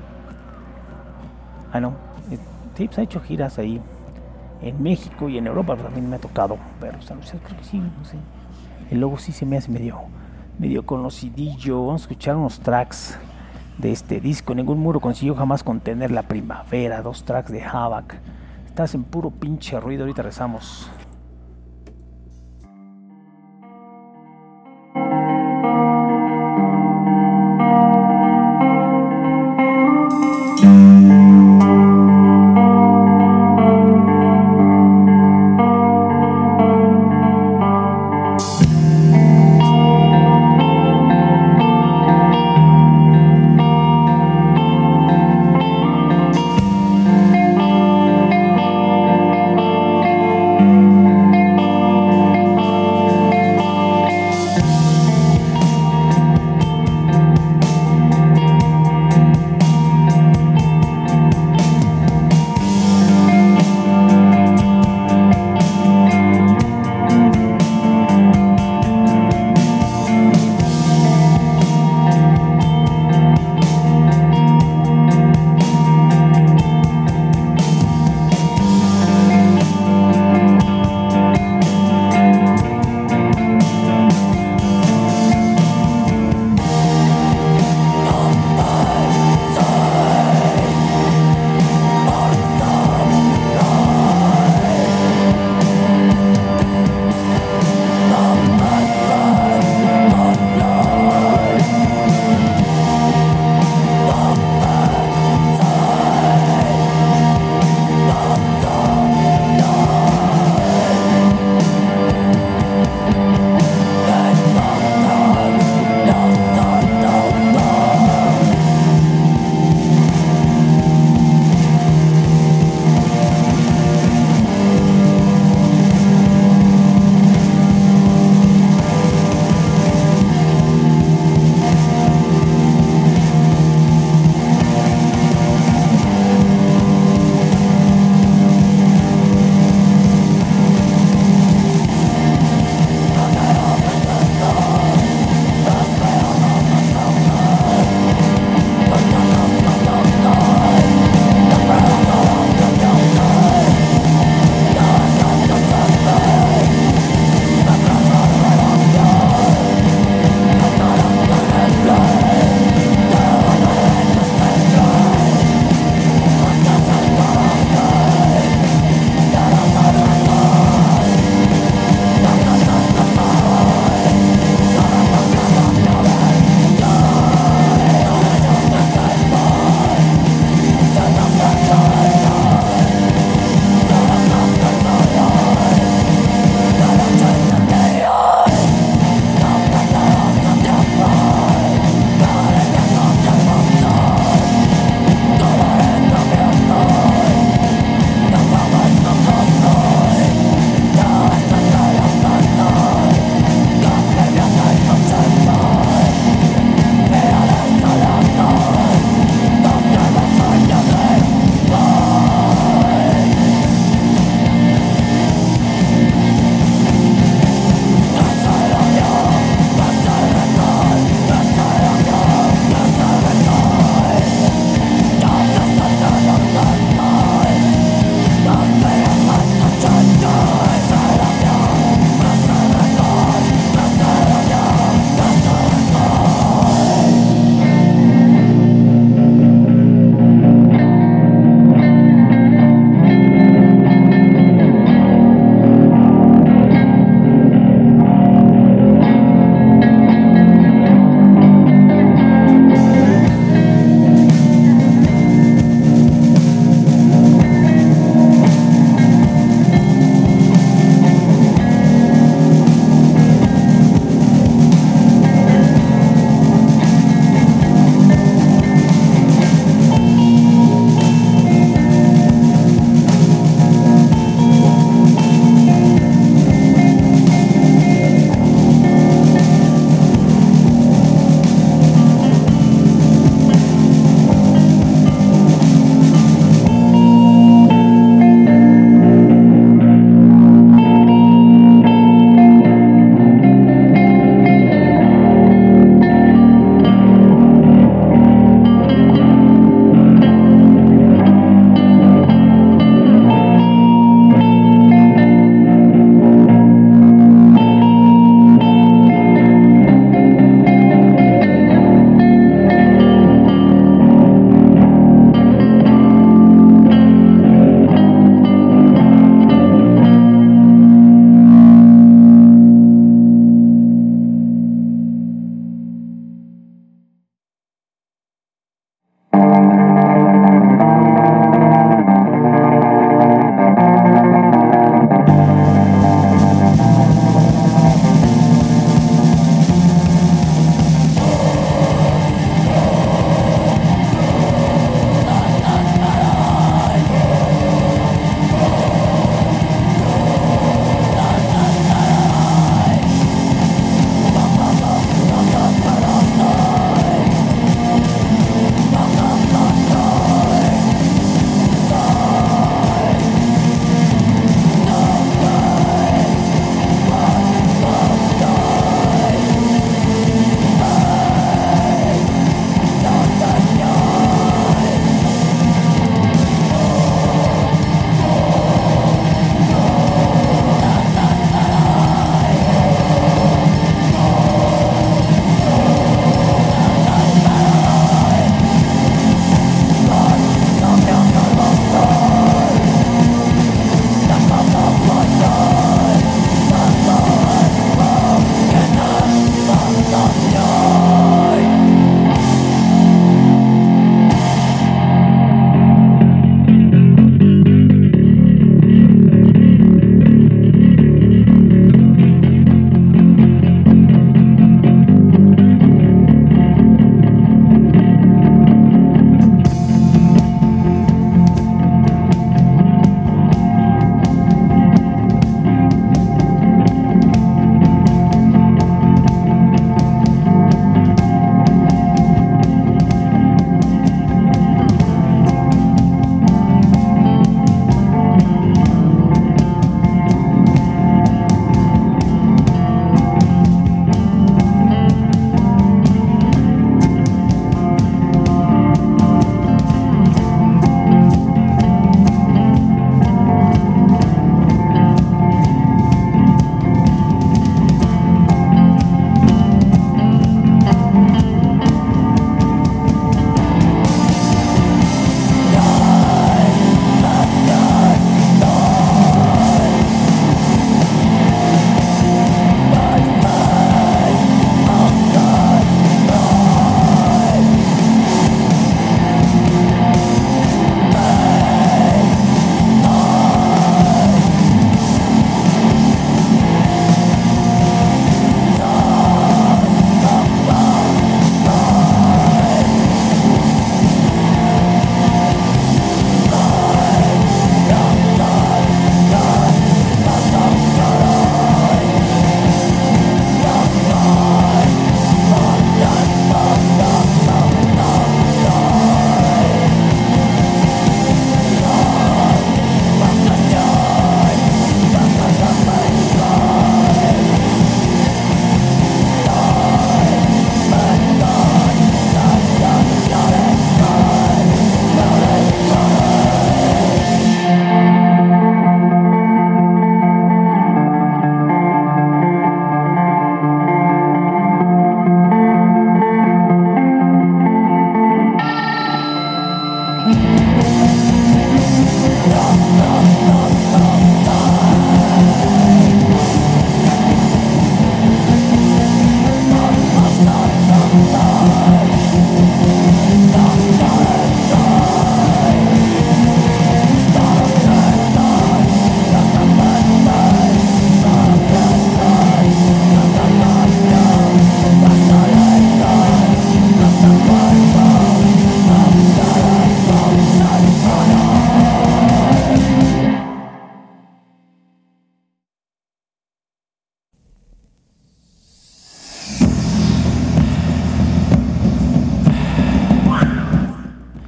No, sí, pues ha hecho giras ahí en México y en Europa, pues también me ha tocado, pero o sea, creo que sí, no sé. El logo sí se me hace medio conocidillo. Vamos a escuchar unos tracks de este disco. Ningún muro consiguió jamás contener la primavera. 2 tracks de Havoc. Estás en puro pinche ruido, ahorita rezamos.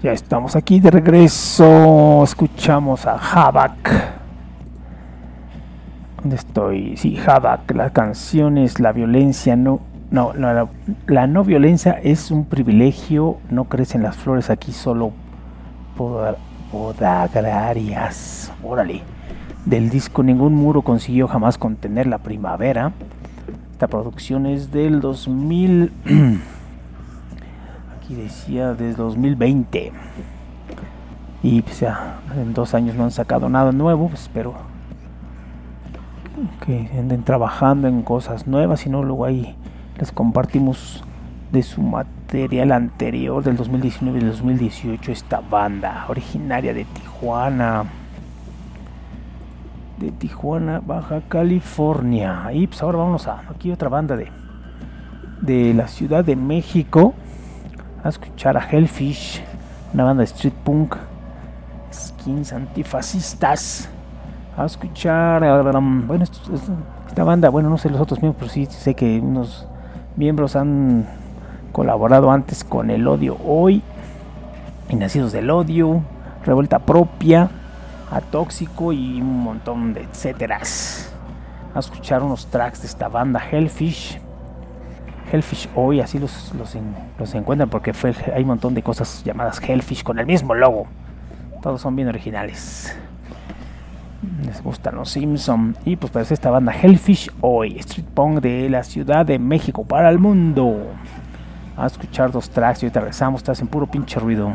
Ya estamos aquí de regreso. Escuchamos a Havoc. ¿Dónde estoy? Sí, Havoc. La canción es La violencia la no violencia es un privilegio. No crecen las flores aquí, solo podagrarias. Órale. Del disco Ningún muro consiguió jamás contener la primavera. Esta producción es del 2000. Aquí decía desde 2020. Y pues ya en 2 años no han sacado nada nuevo. Pues espero que anden trabajando en cosas nuevas. Si no, luego ahí les compartimos de su material anterior del 2019 y del 2018. Esta banda originaria de Tijuana. De Tijuana, Baja California. Y pues ahora vamos a aquí otra banda de la Ciudad de México. A escuchar a Hellfish, una banda de street punk, skins antifascistas. A escuchar bueno, esta banda, bueno, no sé los otros miembros, pero sí sé que unos miembros han colaborado antes con El Odio Hoy y Nacidos del Odio, Revuelta Propia, Atóxico y un montón de etcéteras. A escuchar unos tracks de esta banda Hellfish Hoy, así los encuentran porque hay un montón de cosas llamadas Hellfish con el mismo logo. Todos son bien originales. Les gustan los Simpson. Y pues parece esta banda Hellfish Hoy, street punk de la Ciudad de México para el mundo. A escuchar 2 tracks y ahorita regresamos. Estás en puro pinche ruido.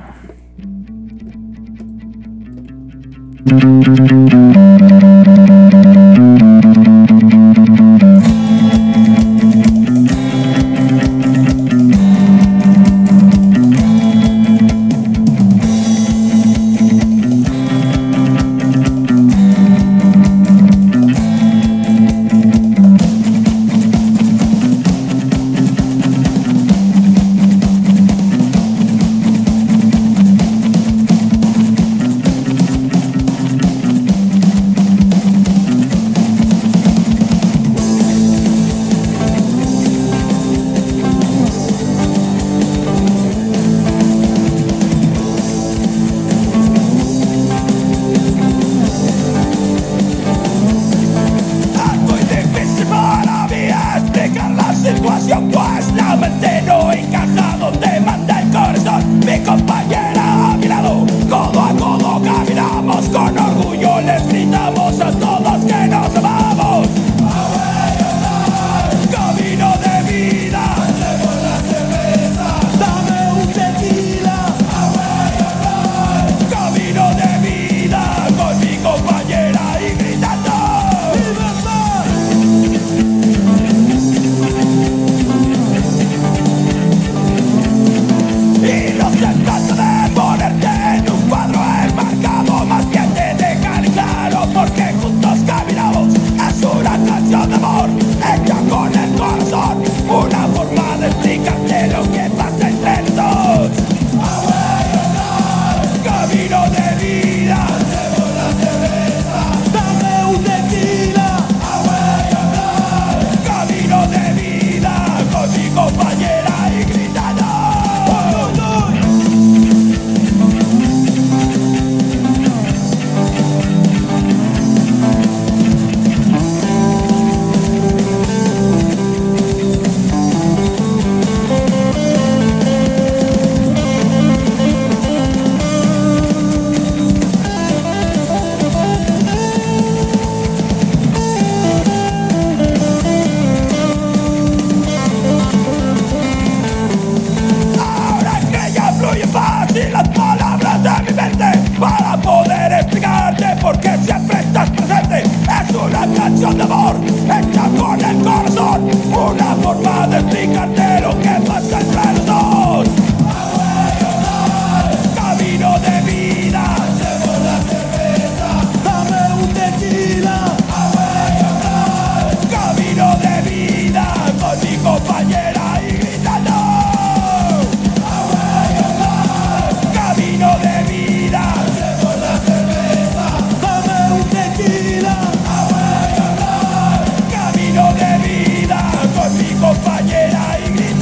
Camino de vida con mi compañera y grita.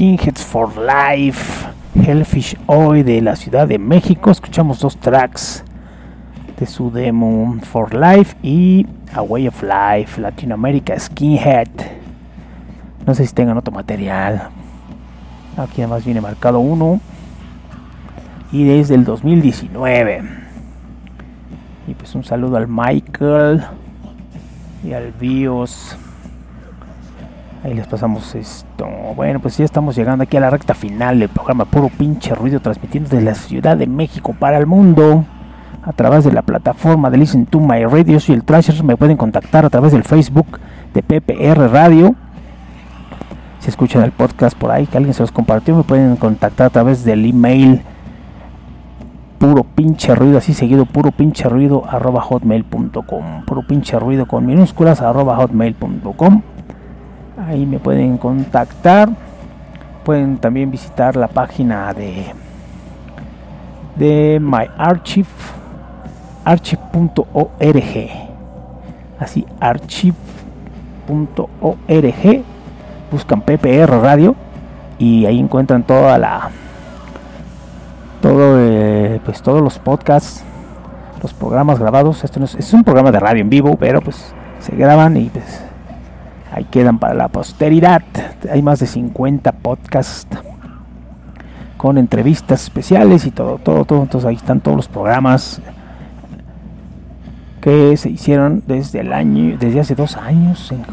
Skinheads for Life, Hellfish Hoy de la Ciudad de México. Escuchamos 2 tracks de su demo, For Life y A Way of Life, Latinoamérica Skinhead. No sé si tengan otro material. Aquí además viene marcado 1 y desde el 2019. Y pues un saludo al Michael y al Bios. Ahí les pasamos esto. Bueno, pues ya estamos llegando aquí a la recta final del programa Puro Pinche Ruido, transmitiendo desde la Ciudad de México para el mundo a través de la plataforma de Listen to My Radio. Soy el Trasher. Me pueden contactar a través del Facebook de PPR Radio. Si escuchan el podcast por ahí, que alguien se los compartió, me pueden contactar a través del email Puro Pinche Ruido, así seguido, puropincheruido@hotmail.com. Puro Pinche Ruido con minúsculas @hotmail.com. Ahí me pueden contactar. Pueden también visitar la página de myarchive, archive.org. Así, archive.org. Buscan PPR Radio y ahí encuentran todos los podcasts, los programas grabados. Esto no es un programa de radio en vivo, pero pues se graban y pues ahí quedan para la posteridad. Hay más de 50 podcasts con entrevistas especiales y todo. Entonces ahí están todos los programas que se hicieron desde hace 2 años, en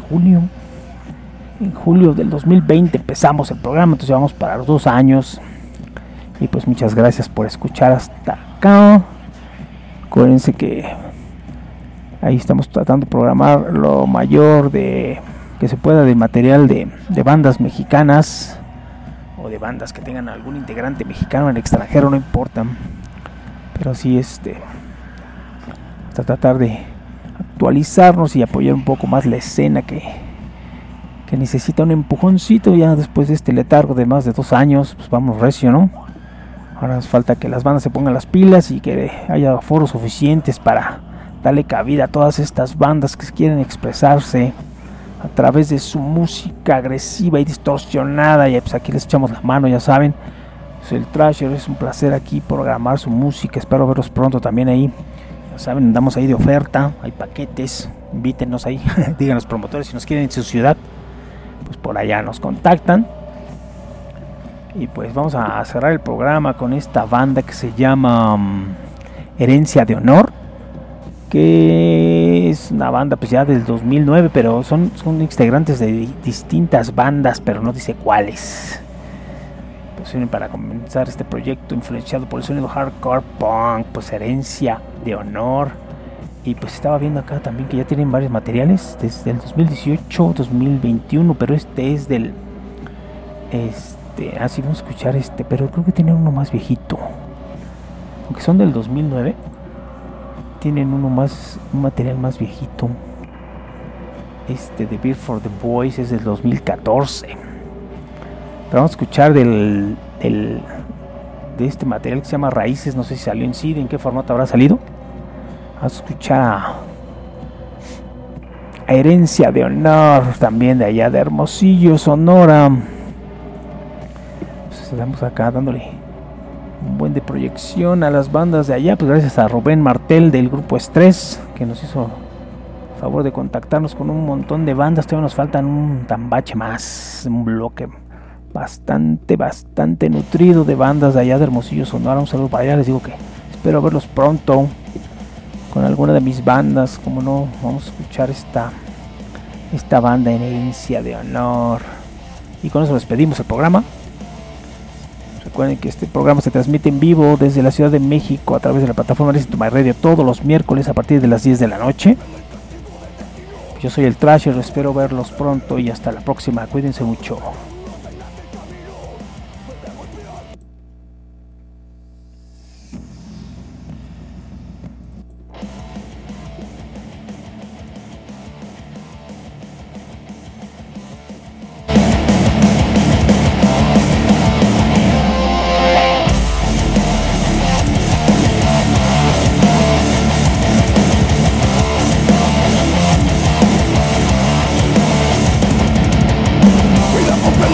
julio del 2020 empezamos el programa, entonces vamos para los 2 años. Y pues muchas gracias por escuchar hasta acá. Acuérdense que ahí estamos tratando de programar lo mayor que se pueda de material de bandas mexicanas o de bandas que tengan algún integrante mexicano en el extranjero, no importa, pero sí hasta tratar de actualizarnos y apoyar un poco más la escena que necesita un empujoncito ya después de este letargo de más de 2 años. Pues vamos recio, ¿no? Ahora nos falta que las bandas se pongan las pilas y que haya foros suficientes para darle cabida a todas estas bandas que quieren expresarse a través de su música agresiva y distorsionada. Y pues aquí les echamos la mano, ya saben. Soy el Trasher, es un placer aquí programar su música. Espero verlos pronto también ahí. Ya saben, andamos ahí de oferta, hay paquetes, invítenos ahí. Digan los promotores si nos quieren en su ciudad, pues por allá nos contactan. Y pues vamos a cerrar el programa con esta banda que se llama Herencia de Honor, que es una banda pues ya del 2009, pero son integrantes de distintas bandas, pero no dice cuáles. Pues vienen para comenzar este proyecto influenciado por el sonido hardcore punk, pues Herencia de Honor. Y pues estaba viendo acá también que ya tienen varios materiales desde el 2018, 2021, pero este es del así vamos a escuchar pero creo que tienen uno más viejito, aunque son del 2009, tienen un material más viejito. The Beer for the Boys es del 2014, pero vamos a escuchar de este material que se llama Raíces. No sé si salió en CD, en qué formato habrá salido. Vamos a escuchar a Herencia de Honor, también de allá de Hermosillo, Sonora. Pues estamos acá dándole un buen de proyección a las bandas de allá, pues gracias a Rubén Martel del grupo Estrés, que nos hizo el favor de contactarnos con un montón de bandas. Todavía nos faltan un tambache más, un bloque bastante nutrido de bandas de allá de Hermosillo, Sonora. Un saludo para allá, les digo que espero verlos pronto con alguna de mis bandas. Como no, vamos a escuchar esta banda en Herencia de Honor, y con eso despedimos el programa. Recuerden que este programa se transmite en vivo desde la Ciudad de México a través de la plataforma Listen to My Radio todos los miércoles a partir de las 10 de la noche. Yo soy el Trasher, espero verlos pronto y hasta la próxima. Cuídense mucho. Cuida por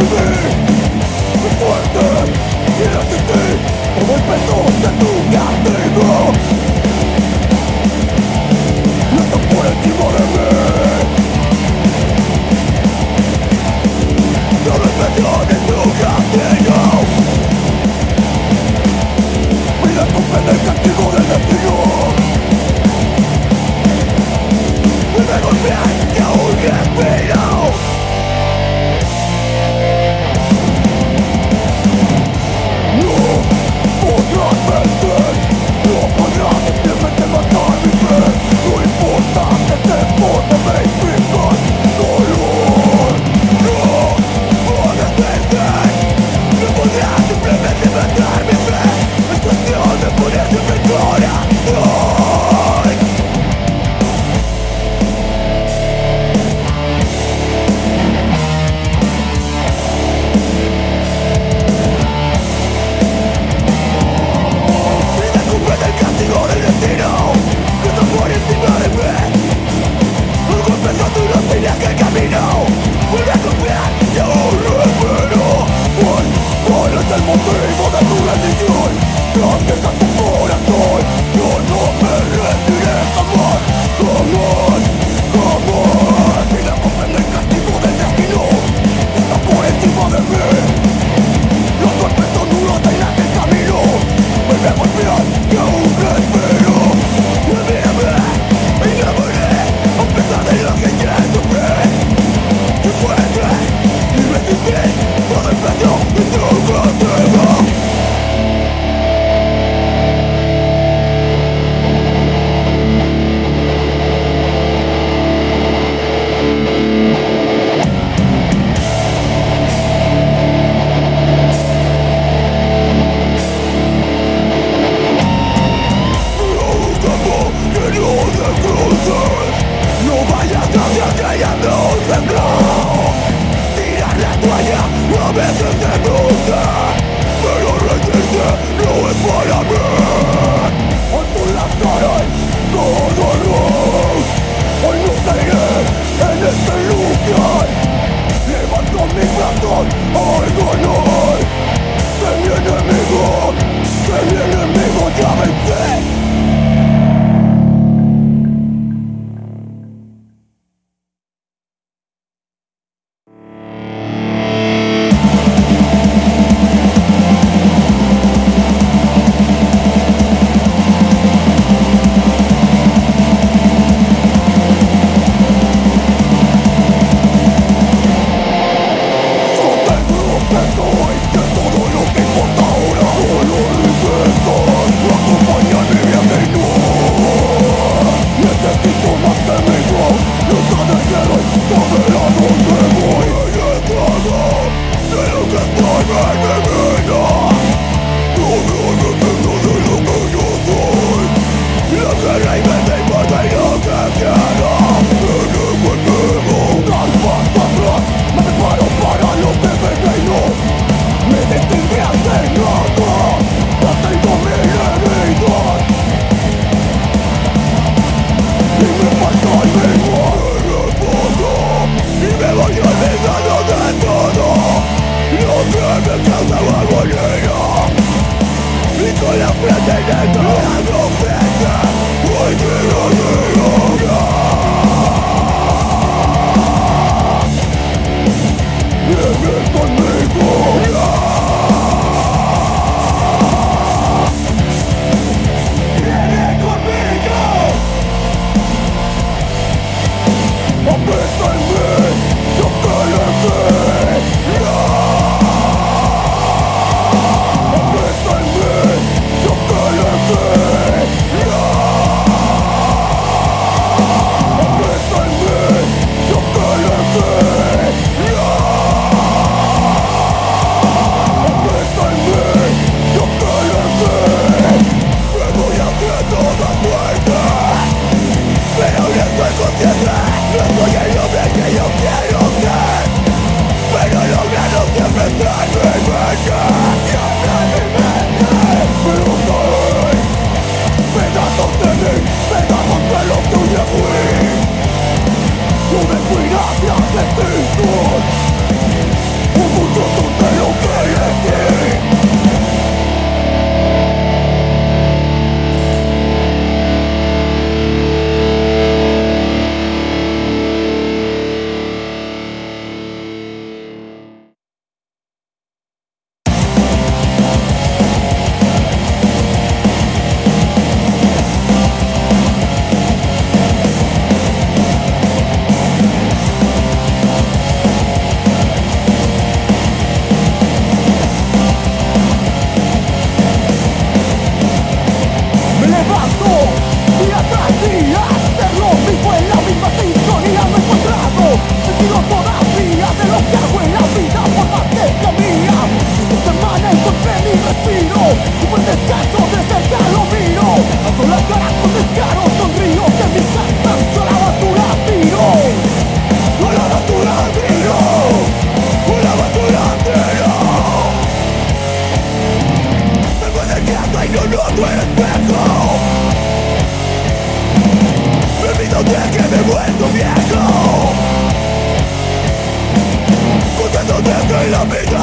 Un futuro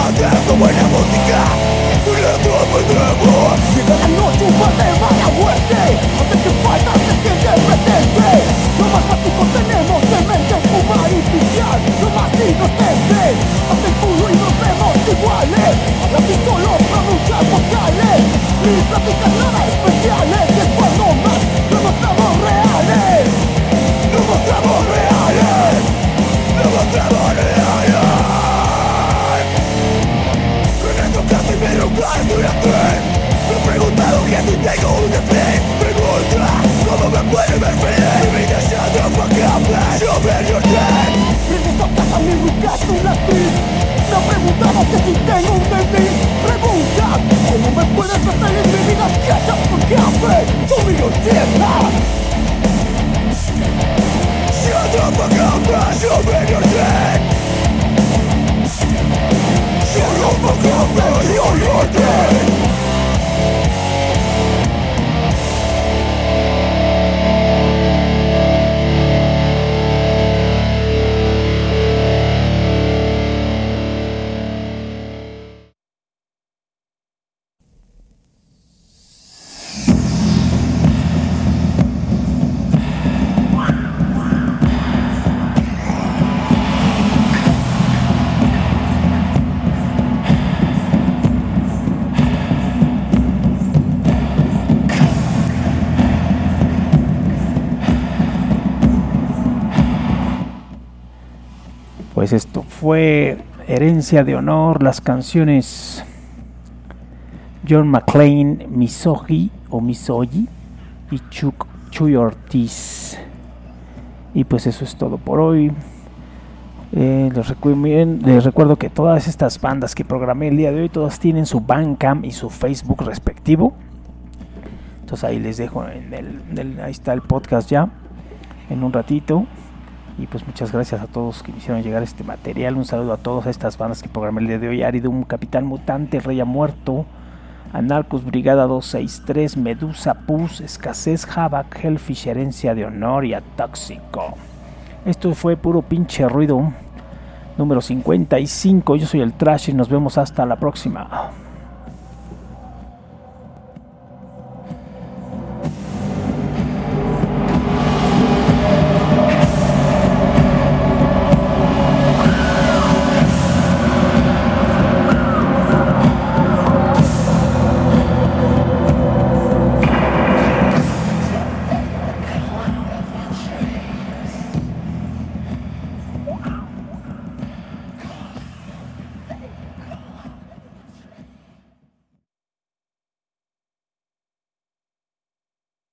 haciendo buena música. Llega la noche, un par de mala muerte. Hasta que falta se siente presente. Lo más básico tenemos de mente, fumar y pistear. Lo más inocente. Hasta el culo y nos vemos iguales. Hablas y solo pronuncias vocales. Ni platicas nada especiales. Y es cuando más nos mostramos reales. Nos mostramos reales. Nos mostramos reales. En estos casos me lo canto y así. Me he preguntado que si tengo un defect. Pregunta cómo me puede ver feliz. Mi vida ya no fue capaz de ver your dead. Regreso a casa, mi ruca es una actriz. Me ha preguntado que si tengo un bebé. Pregunta cómo me puedes ver feliz. Mi vida ya no fue capaz de ver your dead. Shut up, fuck up, show me your dead. Shut up, fuck up, show your dead. Pues esto fue Herencia de Honor, las canciones John McClane, Misogi o Misogi y Chuy Ortiz. Y pues eso es todo por hoy. Les recuerdo que todas estas bandas que programé el día de hoy, todas tienen su Bandcamp y su Facebook respectivo. Entonces ahí les dejo ahí está el podcast ya en un ratito. Y pues muchas gracias a todos que me hicieron llegar este material. Un saludo a todas estas bandas que programé el día de hoy: Aridum, Capitán Mutante, Rey ha Muerto, Anarcos, Brigada 263, Medusa, Pus, Escasez, Havoc, Hellfish, Herencia de Honor y Atóxico. Esto fue puro pinche ruido número 55. Yo soy el Trash y nos vemos hasta la próxima.